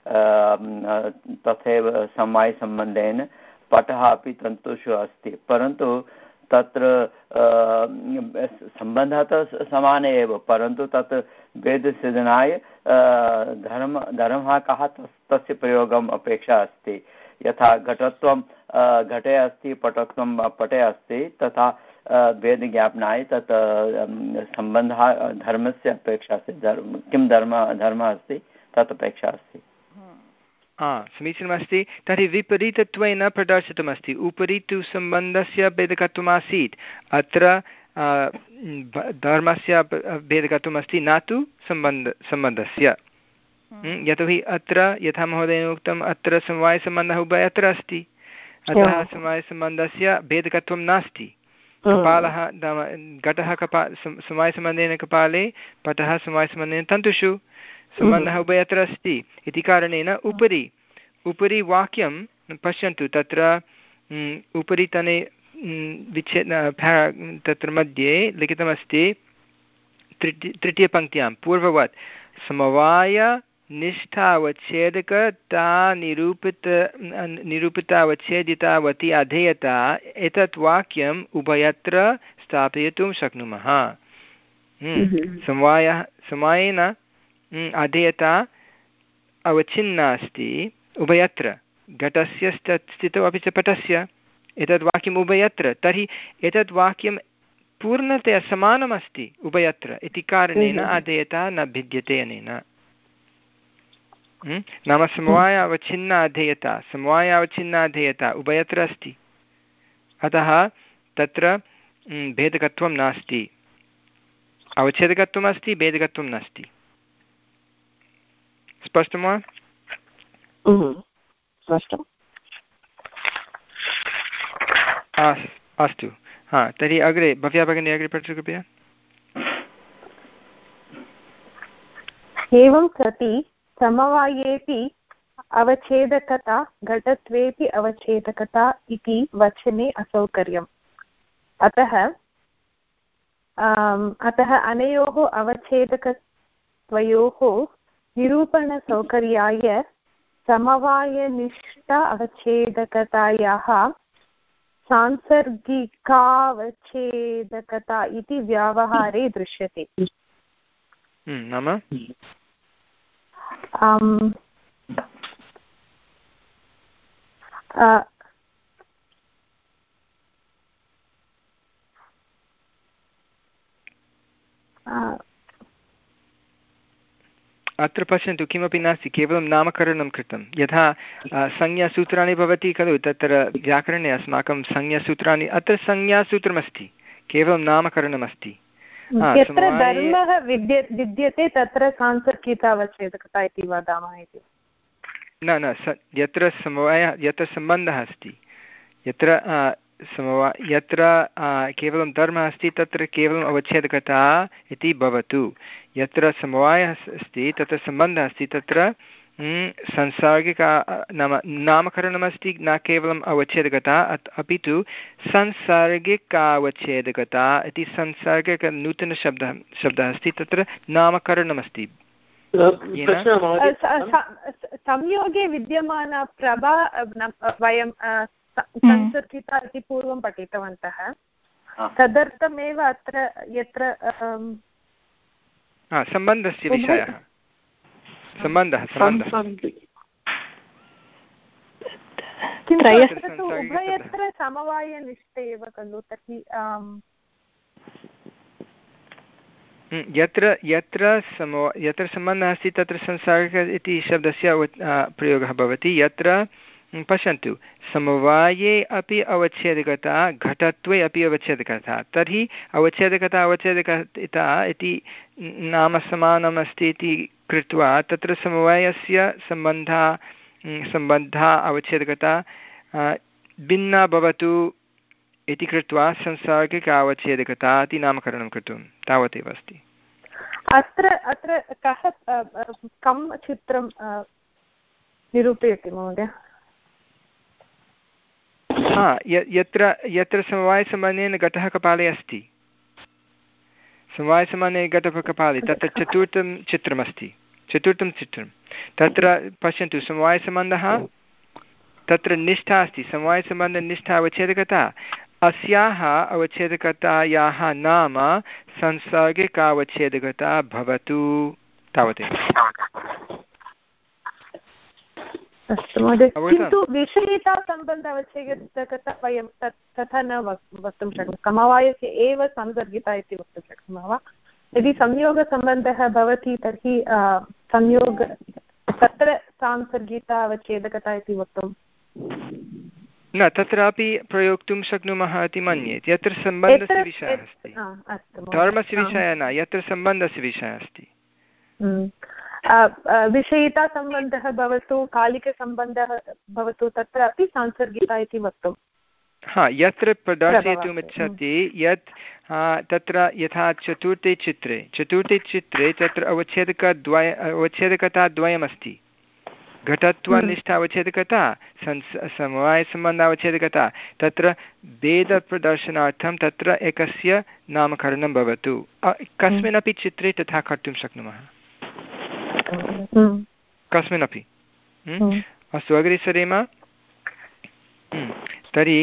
Speaker 2: तथैव समवायसम्बन्धेन पटः अपि तन्तुषु अस्ति परन्तु तत्र सम्बन्धः तु समाने एव परन्तु तत् भेदसिद्धनाय धर्म धर्मः कः तस्य प्रयोगम् अपेक्षा अस्ति यथा घटत्वं घटे अस्ति पटत्वं पटे अस्ति तथा भेदज्ञापनाय तत् सम्बन्धः धर्मस्य अपेक्षा अस्ति धर्म किं धर्म धर्मः अस्ति तत् अपेक्षा अस्ति
Speaker 1: समीचीनमस्ति तर्हि विपरीतत्वेन प्रदर्शितमस्ति उपरि तु सम्बन्धस्य भेदकत्वमासीत् अत्र धर्मस्य भेदकत्वमस्ति न तु सम्बन्ध सम्बन्धस्य यतोहि अत्र यथा महोदयेन उक्तम् अत्र समवायसम्बन्धः उभयत्र अस्ति अतः समवायसम्बन्धस्य भेदकत्वं नास्ति कपालः घटः कपा समवायसम्बन्धेन कपाले पटः समवायसम्बन्धेन तन्तुषु सम्बन्धः उभयत्र अस्ति इति कारणेन उपरि उपरि वाक्यं पश्यन्तु तत्र उपरितने विच्छेद तत्र मध्ये लिखितमस्ति तृतीय तृतीयपङ्क्त्यां पूर्ववत् समवायनिष्ठावच्छेदकता निरूपित निरूपितावच्छेदितावती अधेयता एतत् वाक्यम् उभयत्र स्थापयितुं शक्नुमः। समवायः समवायेन अधेयता अवच्छिन्ना अस्ति उभयत्र घटस्य स्थितौ अपि च पटस्य एतद् वाक्यम् उभयत्र, तर्हि एतद् वाक्यं पूर्णतया समानमस्ति उभयत्र इति कारणेन अधेयता न भिद्यते अनेन। नाम समवाय अवच्छिन्ना अधेयता समवाय अवच्छिन्ना अधेयता उभयत्र अस्ति, अतः तत्र भेदकत्वं नास्ति। अवच्छेदकत्वम् अस्ति, भेदकत्वं नास्ति। स्पष्टं वा?
Speaker 3: स्पष्टम्।
Speaker 1: अस्तु, हा तर्हि अग्रे भव्या भगिनी अग्रे पठतु कृपया।
Speaker 5: एवं सति समवायेऽपि अवच्छेदकता घटत्वेऽपि अवच्छेदकता इति वचने असौकर्यम्। अतः अतः अनयोः अवच्छेदकत्वयोः निरूपणसौकर्याय समवायनिष्ठ अवच्छेदकतायाः सांसर्गिकावच्छेदकता इति व्यावहारे दृश्यते।
Speaker 1: नाम अत्र पश्यन्तु, किमपि नास्ति, केवलं नामकरणं कृतं। यथा संज्ञासूत्राणि भवति खलु, तत्र व्याकरणे अस्माकं संज्ञासूत्राणि, अत्र संज्ञासूत्रमस्ति, केवलं नामकरणमस्ति।
Speaker 5: यत्र धर्मः विद्यते तत्र सांसर्गिकावच्छेदकता इति वदामः इति
Speaker 1: न न यत्र समवायः यत्र सम्बन्धः अस्ति, यत्र समवा यत्र केवलं धर्मः अस्ति तत्र केवलम् अवच्छेदकता इति भवतु। यत्र समवायः अस्ति तत्र सम्बन्धः अस्ति तत्र सांसर्गिका नाम नामकरणमस्ति, न केवलम् अवच्छेदकता अपि तु सांसर्गिकावच्छेदकता इति सांसर्गिक नूतनशब्दः शब्दः अस्ति, तत्र नामकरणमस्ति।
Speaker 5: संयोगे विद्यमान प्रभा वयं संसर्गिता इति पूर्वं पठितवन्तः, तदर्थमेव अत्र यत्र
Speaker 1: सम्बन्धस्य विषयः सम्बन्धः
Speaker 5: किन्तु अत्र तु उभयत्र समवायनिष्ठ एव खलु, तर्हि
Speaker 1: यत्र यत्र समो यत्र सम्बन्धः अस्ति तत्र संसारिक इति शब्दस्य प्रयोगः भवति। यत्र पश्यन्तु, समवाये अपि अवच्छेदकता घटत्वे अपि अवच्छेदकता, तर्हि अवच्छेदकता अवच्छेदकता इति नाम समानम् अस्ति इति कृत्वा तत्र समवायस्य सम्बन्धः सम्बन्धः अवच्छेदकता भिन्ना भवतु इति कृत्वा संसार्गिक अवच्छेदकता इति नामकरणं कृतं, तावदेव अस्ति।
Speaker 5: अत्र अत्र कः कं चित्रं निरूपयति महोदय?
Speaker 1: हा यत्र यत्र समवायसम्बन्धेन घटः कपाले अस्ति, समवायसम्बन्धे घटः कपाले, तत्र चतुर्थं चित्रमस्ति, चतुर्थं चित्रं तत्र पश्यन्तु, समवायसम्बन्धः तत्र निष्ठा अस्ति, समवायसम्बन्धनिष्ठा अवच्छेदकता, अस्याः अवच्छेदकतायाः नाम सांसर्गिकावच्छेदकता भवतु, तावदेव।
Speaker 5: अस्तु महोदय, किन्तु विषयितासम्बन्ध अवच्छेदकता वयं तत् तथा न वक्तुं शक्नुमः, समवायस्य एव सांसर्गिता इति वक्तुं शक्नुमः वा? यदि संयोगसम्बन्धः भवति तर्हि संयोग तत्र सांसर्गिता अवच्छेदकता इति वक्तुं
Speaker 1: न, तत्रापि प्रयोक्तुं शक्नुमः इति मन्ये। यत्र सम्बन्धस्य विषयः अस्ति, धर्मस्य विषयः न, यत्र सम्बन्धस्य विषयः अस्ति।
Speaker 5: विषयितासम्बन्धः भवतु, कालिकसम्बन्धः भवतु, तत्र अपि सांसर्गिता इति वक्तुं
Speaker 1: हा यत्र प्रदर्शयितुम् इच्छति यत् तत्र यथा चतुर्थे चित्रे चतुर्थे चित्रे तत्र अवच्छेदकद्वय अवच्छेदकता द्वयमस्ति, घटत्वनिष्ठावच्छेदकता संस् समवायसम्बन्धावच्छेदकता तत्र भेदप्रदर्शनार्थं तत्र एकस्य नामकरणं भवतु कस्मिन्नपि चित्रे तथा कर्तुं शक्नुमः कस्मिन्नपि अस्तु अग्रे सरेम तर्हि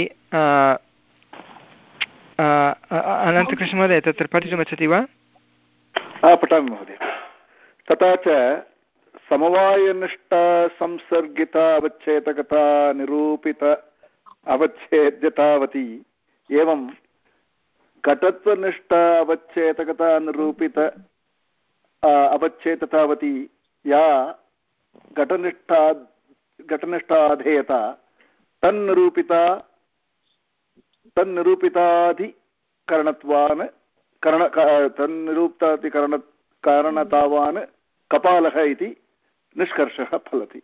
Speaker 1: अनन्तकृष्णमहोदय तत्र पठितुमिच्छति वा
Speaker 4: पठामि महोदय तथा च समवायनिष्ठा संसर्गिता अवच्छेदकता निरूपित अवच्छेद्यतावती एवं घटत्वनिष्ठा अवच्छेदकता निरूपित अवच्छेदतावती या घटनिष्ठा घटनिष्ठाधेयता तन्निरूपिता तन्निरूपिताधिकरणत्वान् करण तन्निरूपिताधिकरण कारणतावान् कपालः इति निष्कर्षः फलति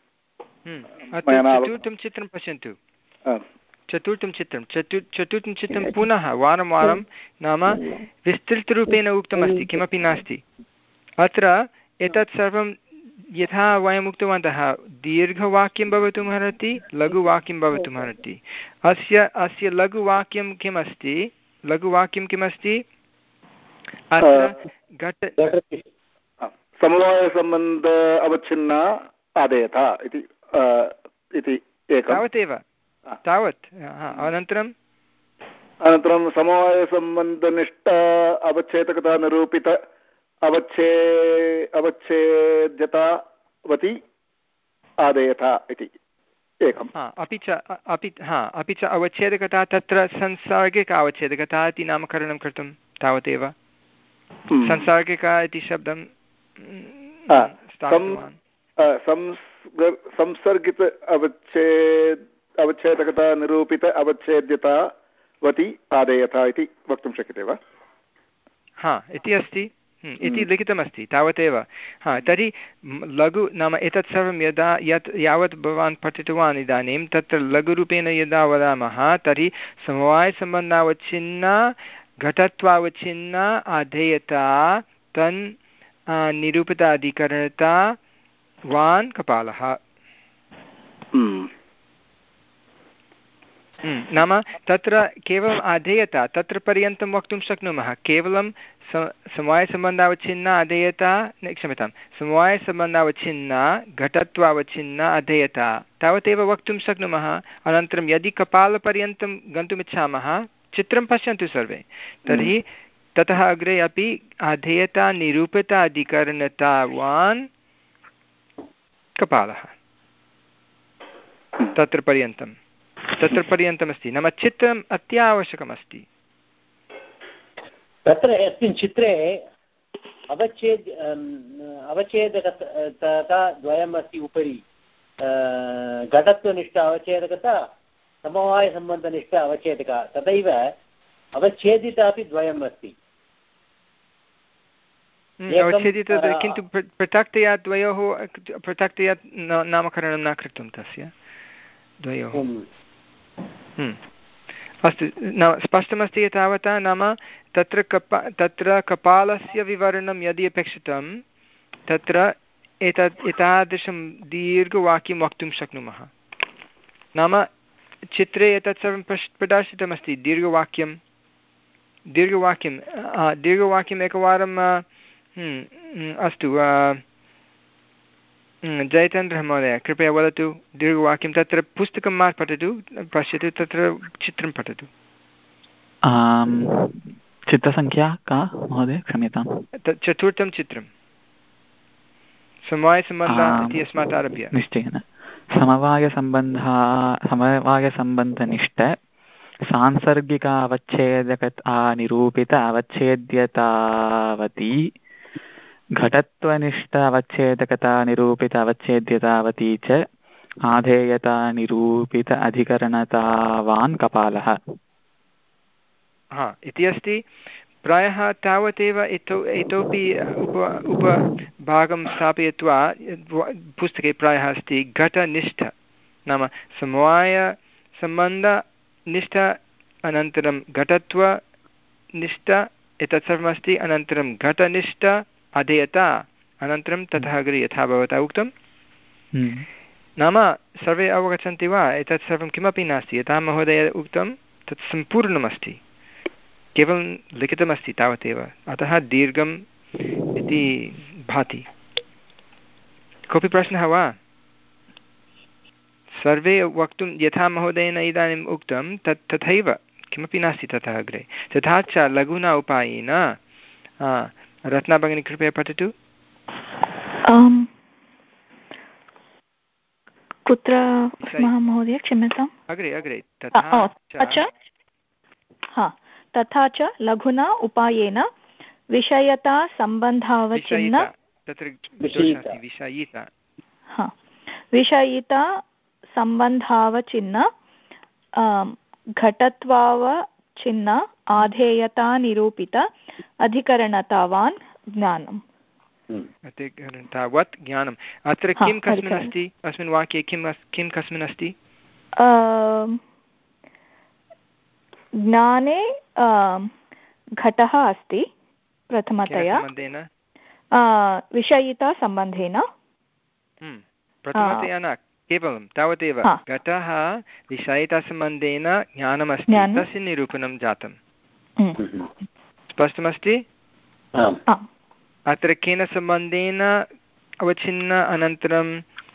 Speaker 1: चतुर्थं चित्रं पश्यन्तु चतुर्थं चित्रं चतु चतुर्थं चित्रं पुनः वारं वारं नाम विस्तृतरूपेण उक्तमस्ति किमपि नास्ति अत्र एतत् सर्वं यथा वयम् उक्तवन्तः दीर्घवाक्यं भवितुम् अर्हति लघुवाक्यं भवितुम् अर्हति अस्य अस्य लघुवाक्यं किम् अस्ति लघुवाक्यं किमस्ति अत्र घट
Speaker 4: समवायसम्बन्ध अवच्छिन्ना आदेयता इति इति एकं
Speaker 1: तावदेव तावत् अनन्तरम्
Speaker 4: अनन्तरं समवायसम्बन्धनिष्ठ अवच्छेदकता निरूपित अवच्छे अवच्छेद्यतावती आदेयता इति एकम्
Speaker 1: अपि च अपि हा अपि च अवच्छेदकता तत्र संसर्गिक अवच्छेदकता इति नामकरणं कृतं तावदेव संसर्गिका इति शब्दं
Speaker 4: संसर्गित अवच्छेद अवच्छेदकता निरूपित अवच्छेद्यतावती आदेयता इति वक्तुं शक्यते वा
Speaker 1: हा इति अस्ति इति लिखितमस्ति तावदेव हा तर्हि लघु नाम एतत् सर्वं यदा यत् यावत् भवान् पठितवान् इदानीं तत्र लघुरूपेण यदा वदामः तर्हि समवायसम्बन्धावच्छिन्ना घटत्वावच्छिन्ना आधेयता तन् निरूपिताधिकरणता वान् कपालः नाम तत्र केवलम् आधेयता तत्र पर्यन्तं वक्तुं शक्नुमः केवलं समवायसम्बन्धावच्छिन्ना अधेयता क्षम्यतां समवायसम्बन्धावच्छिन्ना घटत्वावच्छिन्ना अधेयता तावदेव वक्तुं शक्नुमः अनन्तरं यदि कपालपर्यन्तं गन्तुमिच्छामः चित्रं पश्यन्तु सर्वे तर्हि ततः अग्रे अपि अधेयता निरूपिता अधिकरणतावान् कपालः तत्र पर्यन्तं तत्र पर्यन्तमस्ति नाम चित्रम् अत्यावश्यकमस्ति
Speaker 6: तत्र अस्मिन् चित्रे अवच्छेद अवच्छेदकता द्वयम् अस्ति उपरि घटत्वनिष्ठ अवच्छेदकता समवायसम्बन्धनिष्ठ अवच्छेदका तथैव अवच्छेदिता अपि द्वयम् अस्ति
Speaker 1: अवच्छेदित किन्तु पृथक्तया द्वयोः पृथक्तया नामकरणं न कृतं तस्य द्वयोः अस्तु नाम स्पष्टमस्ति एतावता नाम तत्र कपा तत्र कपालस्य विवरणं यदि अपेक्षितं तत्र एतत् एतादृशं दीर्घवाक्यं वक्तुं शक्नुमः नाम चित्रे एतत् सर्वं प्रदर्शितमस्ति दीर्घवाक्यं दीर्घवाक्यं दीर्घवाक्यम् एकवारं अस्तु जयचन्द्रः महोदय कृपया वदतु दीर्घवाक्यं तत्र पुस्तकं मा पठतु पश्यतु तत्र चित्रं पठतु
Speaker 9: चित्रसङ्ख्या का महोदय क्षम्यतां
Speaker 1: चतुर्थं चित्रं समवायसम्बन्धः इति अस्मात् आरभ्य
Speaker 9: निश्चयेन समवायसम्बन्धः समवायसम्बन्धनिष्ठ सांसर्गिक अवच्छेदकता निरूपित अवच्छेद्यतावती घटत्वनिष्ठ अवच्छेदकता निरूपित अवच्छेद्यतावती च आधेयता निरूपित अधिकरणतावान् कपालः
Speaker 1: हा इति अस्ति प्रायः तावदेव इतो इतोपि उप उपभागं स्थापयित्वा पुस्तके प्रायः अस्ति घटनिष्ठ नाम समवायसम्बन्धनिष्ठ अनन्तरं घटत्वनिष्ठ एतत् सर्वमस्ति अनन्तरं घटनिष्ठ अधेयता अनन्तरं ततः अग्रे यथा भवता उक्तं नाम सर्वे अवगच्छन्ति वा एतत् सर्वं किमपि नास्ति यथा महोदय उक्तं तत् सम्पूर्णमस्ति केवलं लिखितमस्ति तावदेव अतः दीर्घम् इति भाति कोऽपि प्रश्नः वा सर्वे वक्तुं यथा महोदयेन इदानीम् उक्तं तत् तथैव किमपि नास्ति ततः अग्रे तथा च लघुना उपायेन रत्ना भगिनी कृपया पठतु
Speaker 7: कुत्र महोदय क्षम्यताम्
Speaker 1: अग्रे अग्रे तथा च
Speaker 7: हा तथा च लघुना उपायेन विषयता सम्बन्धावचिन्न
Speaker 1: तत्र विषयिता
Speaker 7: हा विषयिता सम्बन्धावचिन्न घटत्वावचिन्न आधेयता निरूपित अधिकरणतावान् ज्ञानम्
Speaker 1: तावत् ज्ञानम् अत्र किं कस्मिन् अस्ति अस्मिन् वाक्ये किं किं कस्मिन् अस्ति
Speaker 7: ज्ञाने घटः अस्ति प्रथमतया विषयिता सम्बन्धेन
Speaker 1: प्रथमतया न केवलं तावदेव घटः विषयितासम्बन्धेन ज्ञानमस्ति तस्य निरूपणं जातं स्पष्टमस्ति अत्र केन सम्बन्धेन अवच्छिन्न अनन्तरं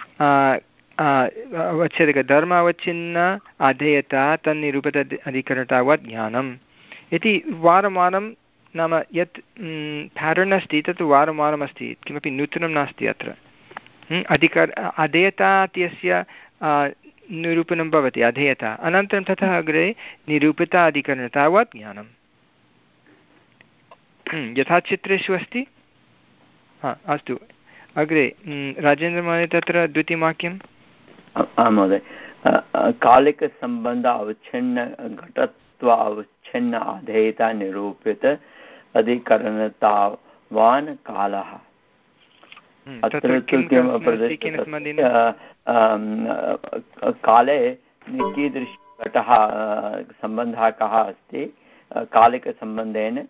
Speaker 1: अवच्छेदकधर्म अवच्छिन्न अधेयता तन्निरूपित अधिकरणतावत् ज्ञानम् इति वारं वारं नाम यत् प्याटर्न् अस्ति तत् वारं वारम् अस्ति किमपि नूतनं नास्ति अत्र अधिकार अधेयता इत्यस्य निरूपणं भवति अधेयता अनन्तरं ततः अग्रे निरूपिता अधिकरणतावत् ज्ञानं यथा चित्रेषु अस्ति हा अस्तु अग्रे राजेन्द्रमहोदय तत्र द्वितीयं वाक्यम्
Speaker 2: आं महोदय कालिकसम्बन्ध अवच्छिन्न घटत्व अवच्छिन्न अधेयता निरूपित अधिकरणतावान् कालः अत्र काले कीदृश घटः सम्बन्धः कः अस्ति कालिकसम्बन्धेन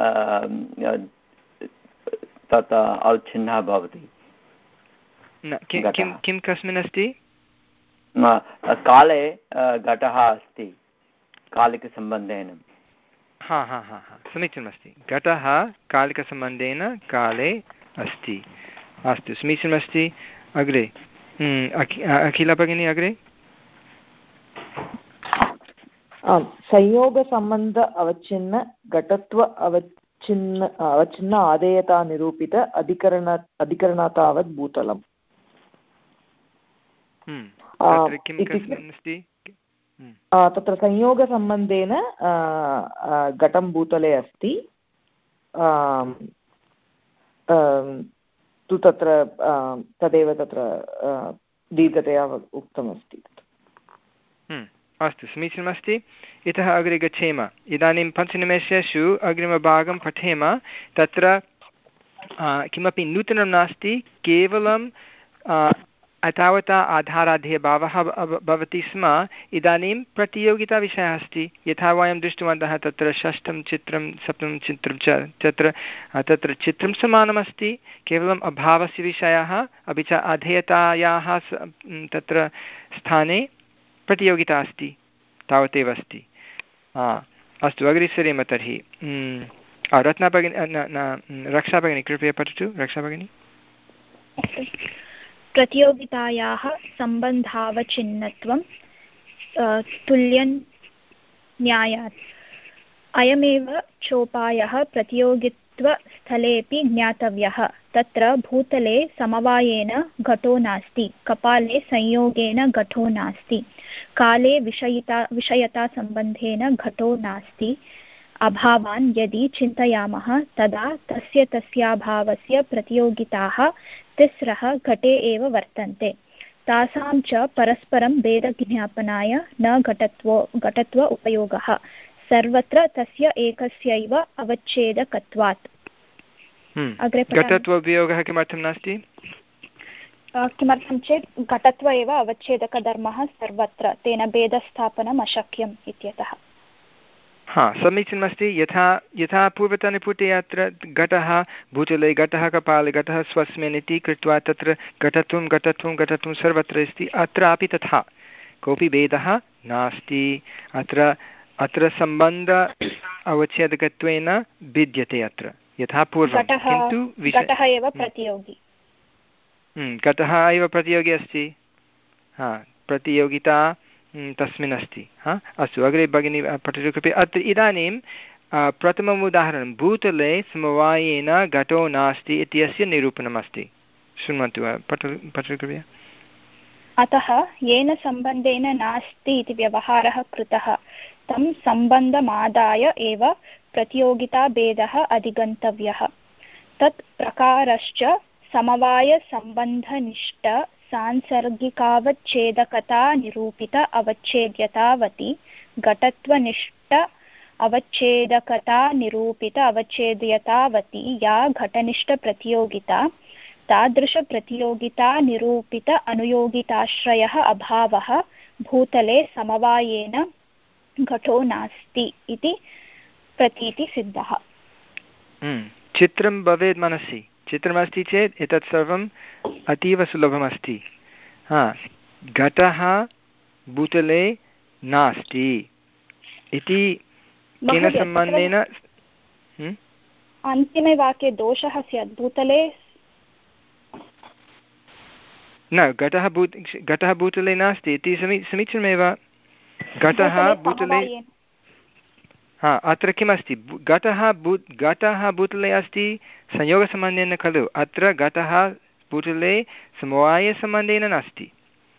Speaker 2: तत् अवच्छिन्नः भवति
Speaker 1: किं कस्मिन् अस्ति
Speaker 2: काले घटः अस्ति कालिकसम्बन्धेन
Speaker 1: हा हा हा हा समीचीनमस्ति घटः कालिकसम्बन्धेन काले अस्ति अस्तु समीचीनमस्ति अग्रे अखिला भगिनी अग्रे
Speaker 10: संयोगसम्बन्ध अवच्छिन्न घटत्व अवच्छिन्न अवच्छिन्न आदेयता निरूपित अधिकरण अधिकरणतावत् भूतलम् तत्र संयोगसम्बन्धेन घटं भूतले अस्ति तु तत्र तदेव तत्र दीर्घतया उक्तमस्ति
Speaker 1: अस्तु समीचीनमस्ति इतः अग्रे गच्छेम इदानीं पञ्चनिमेषेषु अग्रिमभागं पठेम तत्र किमपि नूतनं नास्ति केवलं तावता आधाराध्यभावः भवति स्म इदानीं प्रतियोगिताविषयः अस्ति यथा वयं दृष्टवन्तः तत्र षष्ठं चित्रं सप्तमं चित्रं च तत्र तत्र चित्रं समानमस्ति केवलम् अभावस्य विषयः अपि च अधेयतायाः तत्र स्थाने प्रतियोगिता अस्ति तावदेव अस्ति अस्तु अग्रे सरेम तर्हि रत्ना भगिनी न रक्षा भगिनी कृपया पठतु रक्षा भगिनी
Speaker 7: प्रतियोगितायाः सम्बन्धावचिन्नत्वं तुल्यन्यायात् अयमेव चोपायः प्रतियोगित्वस्थलेऽपि ज्ञातव्यः तत्र भूतले समवायेन घटो नास्ति कपाले संयोगेन घटो नास्ति काले विषयिता विषयतासम्बन्धेन घटो नास्ति अभावान् यदि चिन्तयामः तदा तस्य तस्याभावस्य प्रतियोगिताः तिस्रः घटे एव वर्तन्ते तासां च परस्परं भेदज्ञापनाय न घटत्वो घटत्व उपयोगः सर्वत्र तस्य एकस्यैव अवच्छेदकत्वात्
Speaker 1: घटत्व उपयोगः किमर्थं नास्ति
Speaker 7: किमर्थं चेत् घटत्व एव अवच्छेदकधर्मः सर्वत्र तेन भेदस्थापनम् अशक्यम् इत्यतः
Speaker 1: हा समीचीनमस्ति। यथा यथा पूर्वतनपुटे अत्र घटः भूतले घटः कपाले घटः स्वस्मिन् इति कृत्वा तत्र घटत्वं घटत्वं घटत्वं सर्वत्र अस्ति, अत्रापि तथा कोऽपि भेदः नास्ति। अत्र अत्र सम्बन्ध अवच्छेदकत्वेन भिद्यते अत्र यथा पूर्वं, किन्तु
Speaker 7: घटः एव प्रतियोगी
Speaker 1: घटः एव प्रतियोगी अस्ति। हा प्रतियोगिता तस्मिन् अस्ति। हा अस्तु अग्रे भगिनी पठतु कृपया। अत्र इदानीं प्रथमम् उदाहरणं भूतले समवायेन घटो नास्ति इत्यस्य निरूपणमस्ति। शृण्वन्तु पठतु पठतु कृपया।
Speaker 7: अतः येन सम्बन्धेन नास्ति इति व्यवहारः कृतः तं सम्बन्धमादाय एव प्रतियोगिताभेदः अधिगन्तव्यः। तत् प्रकारश्च समवायसम्बन्धनिष्ठ सांसर्गिकावच्छेदकता निरूपित अवच्छेद्यतावती घटत्वनिष्ठ अवच्छेदकता निरूपित अवच्छेद्यतावती या घटनिष्ठप्रतियोगिता तादृशप्रतियोगिता निरूपित अनुयोगिताश्रयः अभावः भूतले समवायेन घटो नास्ति इति प्रतीतिसिद्धः।
Speaker 1: चित्रं भवेत् मनसि। चित्रमस्ति चेत् एतत् सर्वम् अतीव सुलभमस्ति। हा घटः भूतले नास्ति इति केन सम्बन्धेन?
Speaker 7: अन्तिमे वाक्ये दोषः स्यात्। भूतले
Speaker 1: न घटः भूत घटः भूतले नास्ति इति समी समीचीनमेव। घटः भूतले हा अत्र किमस्ति? घटः भू घटः भूतले अस्ति संयोगसम्बन्धेन खलु। अत्र घटः भूतले समवायसम्बन्धेन नास्ति।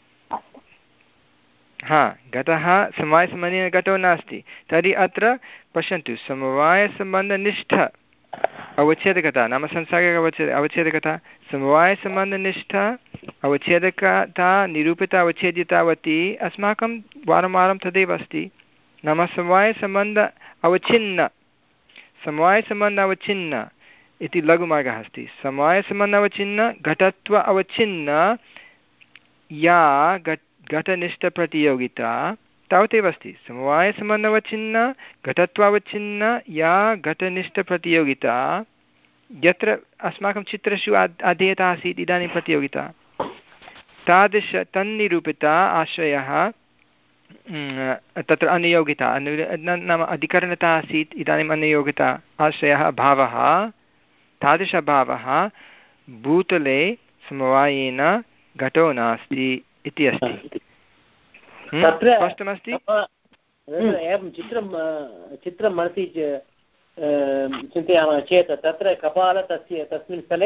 Speaker 1: हा घटः समवायसम्बन्धेन घटो नास्ति। तर्हि अत्र पश्यन्तु समवायसम्बन्धनिष्ठ अवच्छेदकता नाम संसारिक अवच्छेद अवच्छेदकता समवायसम्बन्धनिष्ठ अवच्छेदकता निरूपित अवच्छेदितावती अस्माकं वारं वारं तदेव अस्ति। नाम समवायसम्बन्ध अवच्छिन्न समवायसम्बन्ध अवच्छिन्न इति लघुमार्गः अस्ति। समवायसम्बन्ध अवच्छिन्न घटत्व अवच्छिन्न या घटनिष्ठप्रतियोगिता तावदेव अस्ति। समवायसम्बन्ध अवच्छिन्न घटत्वावच्छिन्न या घटनिष्ठप्रतियोगिता यत्र अस्माकं चित्रेषु अध्येता आसीत् इदानीं प्रतियोगिता तादृश तन्निरूपिता आश्रयः तत्र अनुयोगिता नाम अधिकरणता आसीत् इदानीम् अनुयोगिता आश्रयः अभावः तादृश अभावः भूतले समवायेन घटो नास्ति इति अस्ति। स्पष्टमस्ति?
Speaker 6: एवं चित्रं चित्रं मनसि चिन्तयामः चेत् तत्र कपाल तस्य तस्मिन् स्थले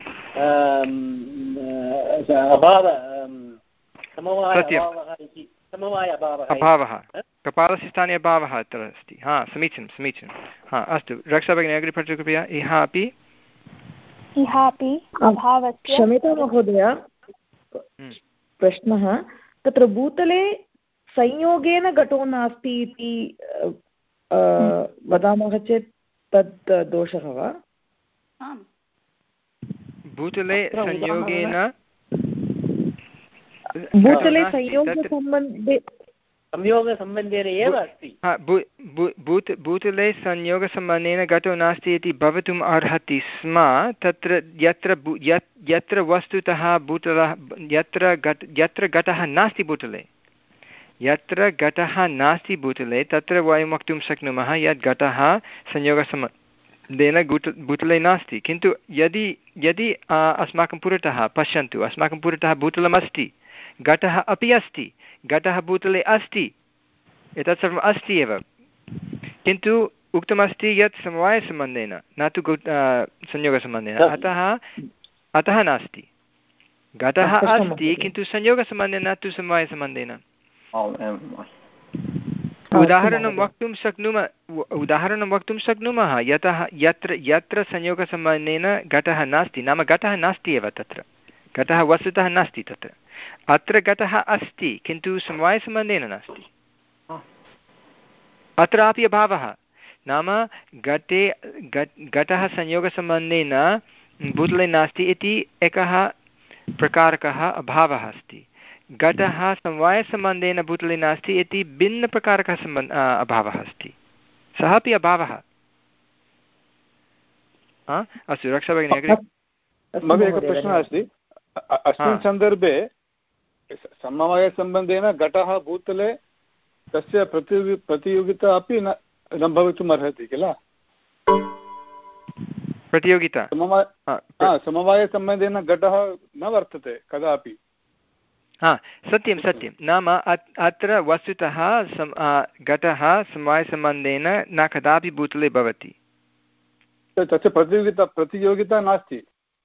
Speaker 6: अभाव समवाय अभावः इति समवाय अभावः
Speaker 1: अभावः कपालस्य स्थाने अभावः अत्र अस्ति। हा समीचीनं समीचीनं। हा अस्तु रक्षा भगिनी अग्रे पठतु कृपया। इह अपि
Speaker 7: इह अपि अभावस्य
Speaker 10: क्षम्यतां महोदय प्रश्नः तत्र भूतले संयोगेन घटो नास्ति इति वदामः चेत् तत् दोषः वा?
Speaker 1: भूतले संयोगेन
Speaker 10: भूतले संयोगसम्बन्धे
Speaker 6: संयोगसम्बन्धेन एव अस्ति।
Speaker 1: भूतले संयोगसम्बन्धेन घटो नास्ति इति भवितुम् अर्हति स्म तत्र यत्र यत्र वस्तुतः भूतलः यत्र घट यत्र घटः नास्ति भूतले यत्र घटः नास्ति भूतले तत्र वयं वक्तुं शक्नुमः यत् घटः संयोगसम्बन्धेन भूतले नास्ति। किन्तु यदि यदि अस्माकं पुरतः पश्यन्तु अस्माकं पुरतः भूतलमस्ति घटः अपि अस्ति घटः भूतले अस्ति एतत् सर्वम् अस्ति एव किन्तु उक्तमस्ति यत् समवायसम्बन्धेन न तु संयोगसम्बन्धेन अतः अतः नास्ति। घटः अस्ति किन्तु संयोगसम्बन्धेन न तु समवायसम्बन्धेन। उदाहरणं वक्तुं शक्नुमः उदाहरणं वक्तुं शक्नुमः यतः यत्र यत्र संयोगसम्बन्धेन घटः नास्ति नाम घटः नास्ति एव तत्र घटः वस्तुतः नास्ति तत्र अत्र घटः अस्ति किन्तु समवायसम्बन्धेन नास्ति। अत्रापि अभावः नाम घटे घटः संयोगसम्बन्धेन भूतले नास्ति इति एकः प्रकारकः अभावः अस्ति। घटः समवायसम्बन्धेन भूतले नास्ति इति भिन्नप्रकारकः सम्बन्ध अभावः अस्ति। सः अपि अभावः। अस्तु रक्षाभगिनी अग्रे।
Speaker 11: मम एकः प्रश्नः अस्ति। अस्मिन् सन्दर्भे समवायसम्बन्धेन घटः भूतले तस्य प्रतियोगि प्रतियोगिता अपि न न भवितुम् अर्हति किल?
Speaker 1: प्रतियोगिता
Speaker 11: समवायसम्बन्धेन घटः न वर्तते कदापि।
Speaker 1: हा सत्यं सत्यं नाम अत्र वस्तुतः घटः समवायसम्बन्धेन न कदापि भूतले भवति।
Speaker 11: तस्य प्रतियोगिता प्रतियोगिता नास्ति।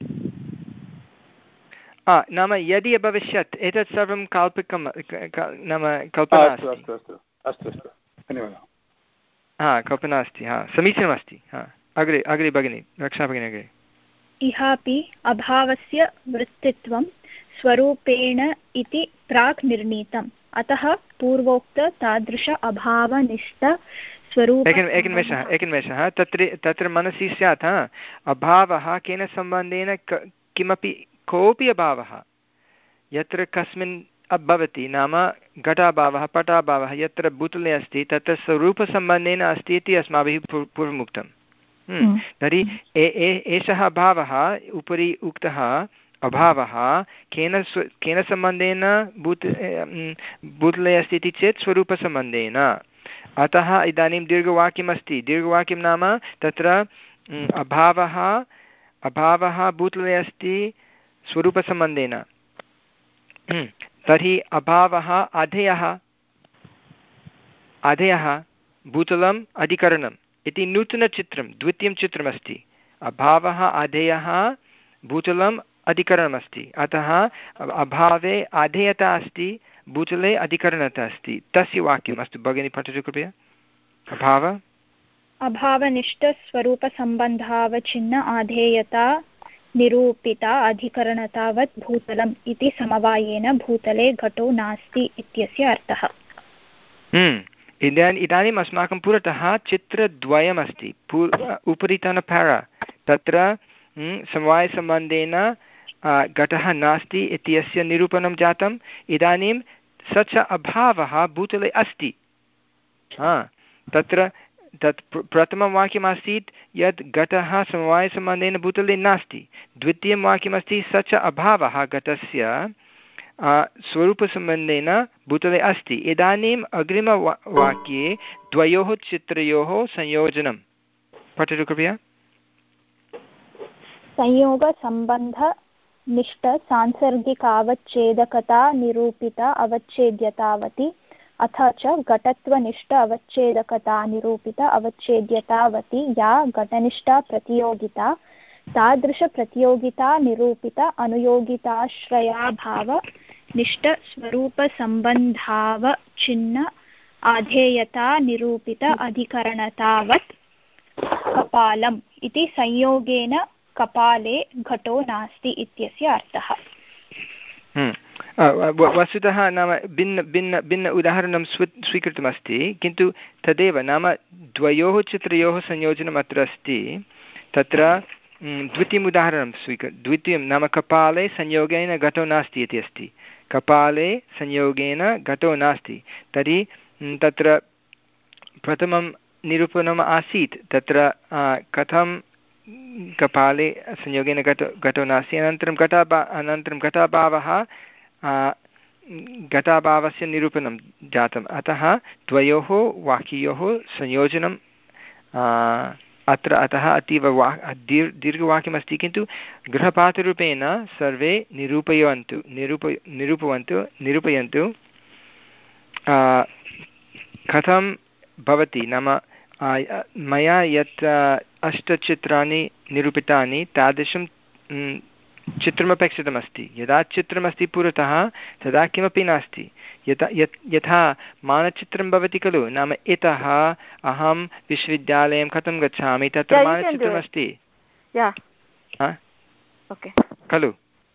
Speaker 1: नाम यदि अभविष्यत् एतत् सर्वं काल्पनिकं नाम कल्पना अस्ति।
Speaker 11: अस्तु अस्तु अस्तु अस्तु धन्यवादः।
Speaker 1: हा कल्पना अस्ति। हा समीचीनमस्ति। हा अग्रे अग्रे भगिनी रक्षा भगिनी अग्रे।
Speaker 7: इहापि अभावस्य वृत्तित्वं स्वरूपेण इति प्राक् निर्णीतम् अतः पूर्वोक्त तादृश अभावनिष्ठ स्वरूप।
Speaker 1: एकनिमेषः एकनिमेषः तत्र तत्र मनसि स्यात् अभावः केन सम्बन्धेन किमपि कोऽपि अभावः यत्र कस्मिन् भवति नाम घटाभावः पटाभावः यत्र भूतले अस्ति तत्र स्वरूपसम्बन्धेन अस्ति इति अस्माभिः पूर्वमुक्तं। तर्हि एषः अभावः उपरि उक्तः अभावः केन केन सम्बन्धेन भूत भूतले अस्ति इति चेत् स्वरूपसम्बन्धेन। अतः इदानीं दीर्घवाक्यमस्ति। दीर्घवाक्यं नाम तत्र अभावः अभावः भूतले अस्ति स्वरूपसम्बन्धेन। तर्हि अभावः अधेयः अधेयः भूतलम् अधिकरणम् इति नूतनचित्रं द्वितीयं चित्रमस्ति। अभावः अधेयः भूतलम् अधिकरणमस्ति। अतः अभावे अधेयता अस्ति भूतले अधिकरणता अस्ति। तस्य वाक्यम् अस्तु भगिनी पठतु कृपया। अभाव
Speaker 7: अभावनिष्ठस्वरूपसम्बन्धावच्छिन्न आधेयता निरूपिता अधिकरणतावत् भूतलम् इति समवायेन भूतले घटो नास्ति इत्यस्य अर्थः।
Speaker 1: इदानीम् इदानीम् अस्माकं पुरतः चित्रद्वयमस्ति। पूर् उपरितनपारा तत्र समवायसम्बन्धेन घटः नास्ति इत्यस्य निरूपणं जातम्। इदानीं स च अभावः भूतले अस्ति। तत्र तत् प्रथमं वाक्यमासीत् यत् घटः समवायसम्बन्धेन भूतले नास्ति। द्वितीयं वाक्यमस्ति स च अभावः घटस्य स्वरूपसम्बन्धेन भूतले अस्ति। इदानीम् अग्रिमवाक्ये द्वयोः चित्रयोः संयोजनं पठतु कृपया।
Speaker 7: संयोगसम्बन्धनिष्ठ सांसर्गिकावच्छेदकता निरूपिता अवच्छेद्यतावति अथ च घटत्वनिष्ठ अवच्छेदकता निरूपिता अवच्छेद्यतावति या घटनिष्ठा प्रतियोगिता तादृशप्रतियोगिता निरूपिता अनुयोगिताश्रयाभाव निष्ठ स्वरूपसम्बन्धावच्छिन्न आधेयता निरूपिता अधिकरणतावत् कपालम् इति संयोगेन कपाले घटो नास्ति इत्यस्य अर्थः।
Speaker 1: वस्तुतः नाम भिन्न भिन्न भिन्न उदाहरणं स्वी स्वीकृतमस्ति किन्तु तदेव नाम द्वयोः चित्रयोः संयोजनम् अत्र अस्ति। तत्र द्वितीयम् उदाहरणं स्वीकृ द्वितीयं नाम कपाले संयोगेन घटो नास्ति इति अस्ति। कपाले संयोगेन घटो नास्ति। तर्हि तत्र प्रथमं निरूपणम् आसीत् तत्र कथं कपाले संयोगेन घटो घटो नास्ति। अनन्तरं घटाभा अनन्तरं घटाभावः घटाभावस्य निरूपणं जातम्। अतः द्वयोः वाक्ययोः संयोजनम् अत्र अतः अतीव वा दीर् दीर्घवाक्यमस्ति किन्तु गृहपाठरूपेण सर्वे निरूपयन्तु निरूप निरूपयन्तु निरूपयन्तु कथं भवति। नाम मया यत् अष्टचित्राणि निरूपितानि तादृशं चित्रमपेक्षितमस्ति। यदा चित्रमस्ति पुरतः तदा किमपि नास्ति। यथा यत् यथा मानचित्रं भवति खलु नाम इतः अहं विश्वविद्यालयं कथं गच्छामि तत्र मानचित्रमस्ति खलु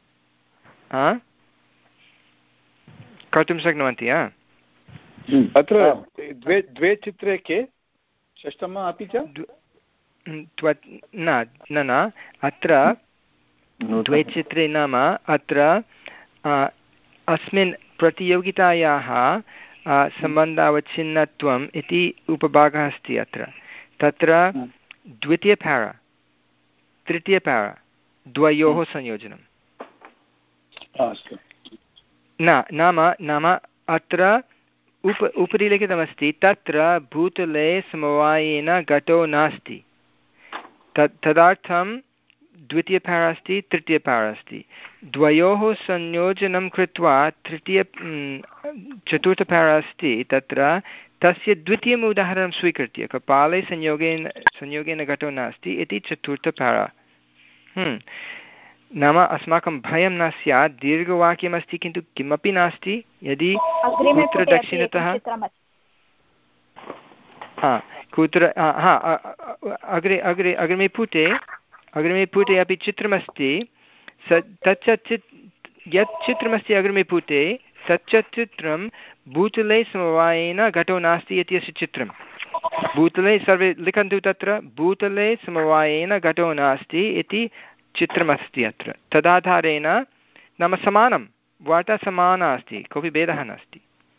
Speaker 1: कर्तुं शक्नुवन्ति।
Speaker 11: अत्र द्वे द्वे चित्रे के षष्ठम अपि च
Speaker 1: न न अत्र द्वे चित्रे नाम अत्र अस्मिन् प्रतियोगितायाः सम्बन्धावच्छिन्नत्वम् इति उपभागः अस्ति। अत्र तत्र द्वितीयपारा तृतीयपारा द्वयोः संयोजनं न नाम नाम अत्र उप उपरि लिखितमस्ति तत्र भूतले समवायेन घटो नास्ति तत् तदर्थं द्वितीयपारा अस्ति तृतीयपारा अस्ति द्वयोः संयोजनं कृत्वा तृतीय चतुर्थपारा अस्ति तत्र तस्य द्वितीयम् उदाहरणं स्वीकृत्य कपाले संयोगेन संयोगेन घटो नास्ति इति चतुर्थपारा नाम अस्माकं भयं न स्यात् दीर्घवाक्यमस्ति किन्तु किमपि नास्ति यदि कुत्र दक्षिणतः हा कुत्र हा अग्रे अग्रे अग्रिमे पुटे अग्रिमे पुटे अपि चित्रमस्ति स तच्च चित् यत् चित्रमस्ति अग्रिमे पुटे तच्च चित्रं भूतले समवायेन घटो नास्ति इति अस्य चित्रं भूतले सर्वे लिखन्तु तत्र भूतले समवायेन घटो नास्ति इति चित्रमस्ति अत्र तदाधारेण नाम समानं वार्ता समाना अस्ति कोऽपि भेदः नास्ति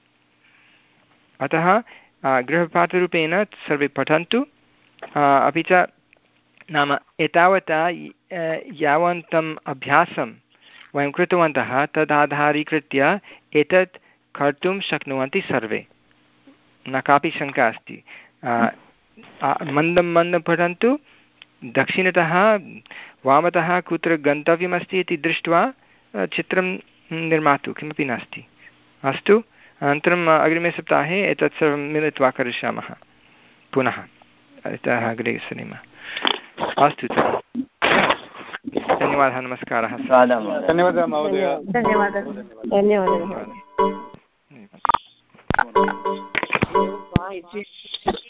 Speaker 1: अतः गृहपाठरूपेण सर्वे पठन्तु अपि च नाम एतावता यावन्तम् अभ्यासं वयं कृतवन्तः तदाधारीकृत्य एतत् कर्तुं शक्नुवन्ति सर्वे न कापि शङ्का अस्ति मन्दं मन्दं पठन्तु दक्षिणतः वामतः कुत्र गन्तव्यमस्ति इति दृष्ट्वा चित्रं निर्मातु किमपि नास्ति अस्तु अनन्तरम् अग्रिमे सप्ताहे एतत् सर्वं मिलित्वा करिष्यामः पुनः इतः अग्रे सरेम अस्तु धन्यवादः नमस्कारः
Speaker 11: धन्यवादः महोदय
Speaker 3: धन्यवादः धन्यवादः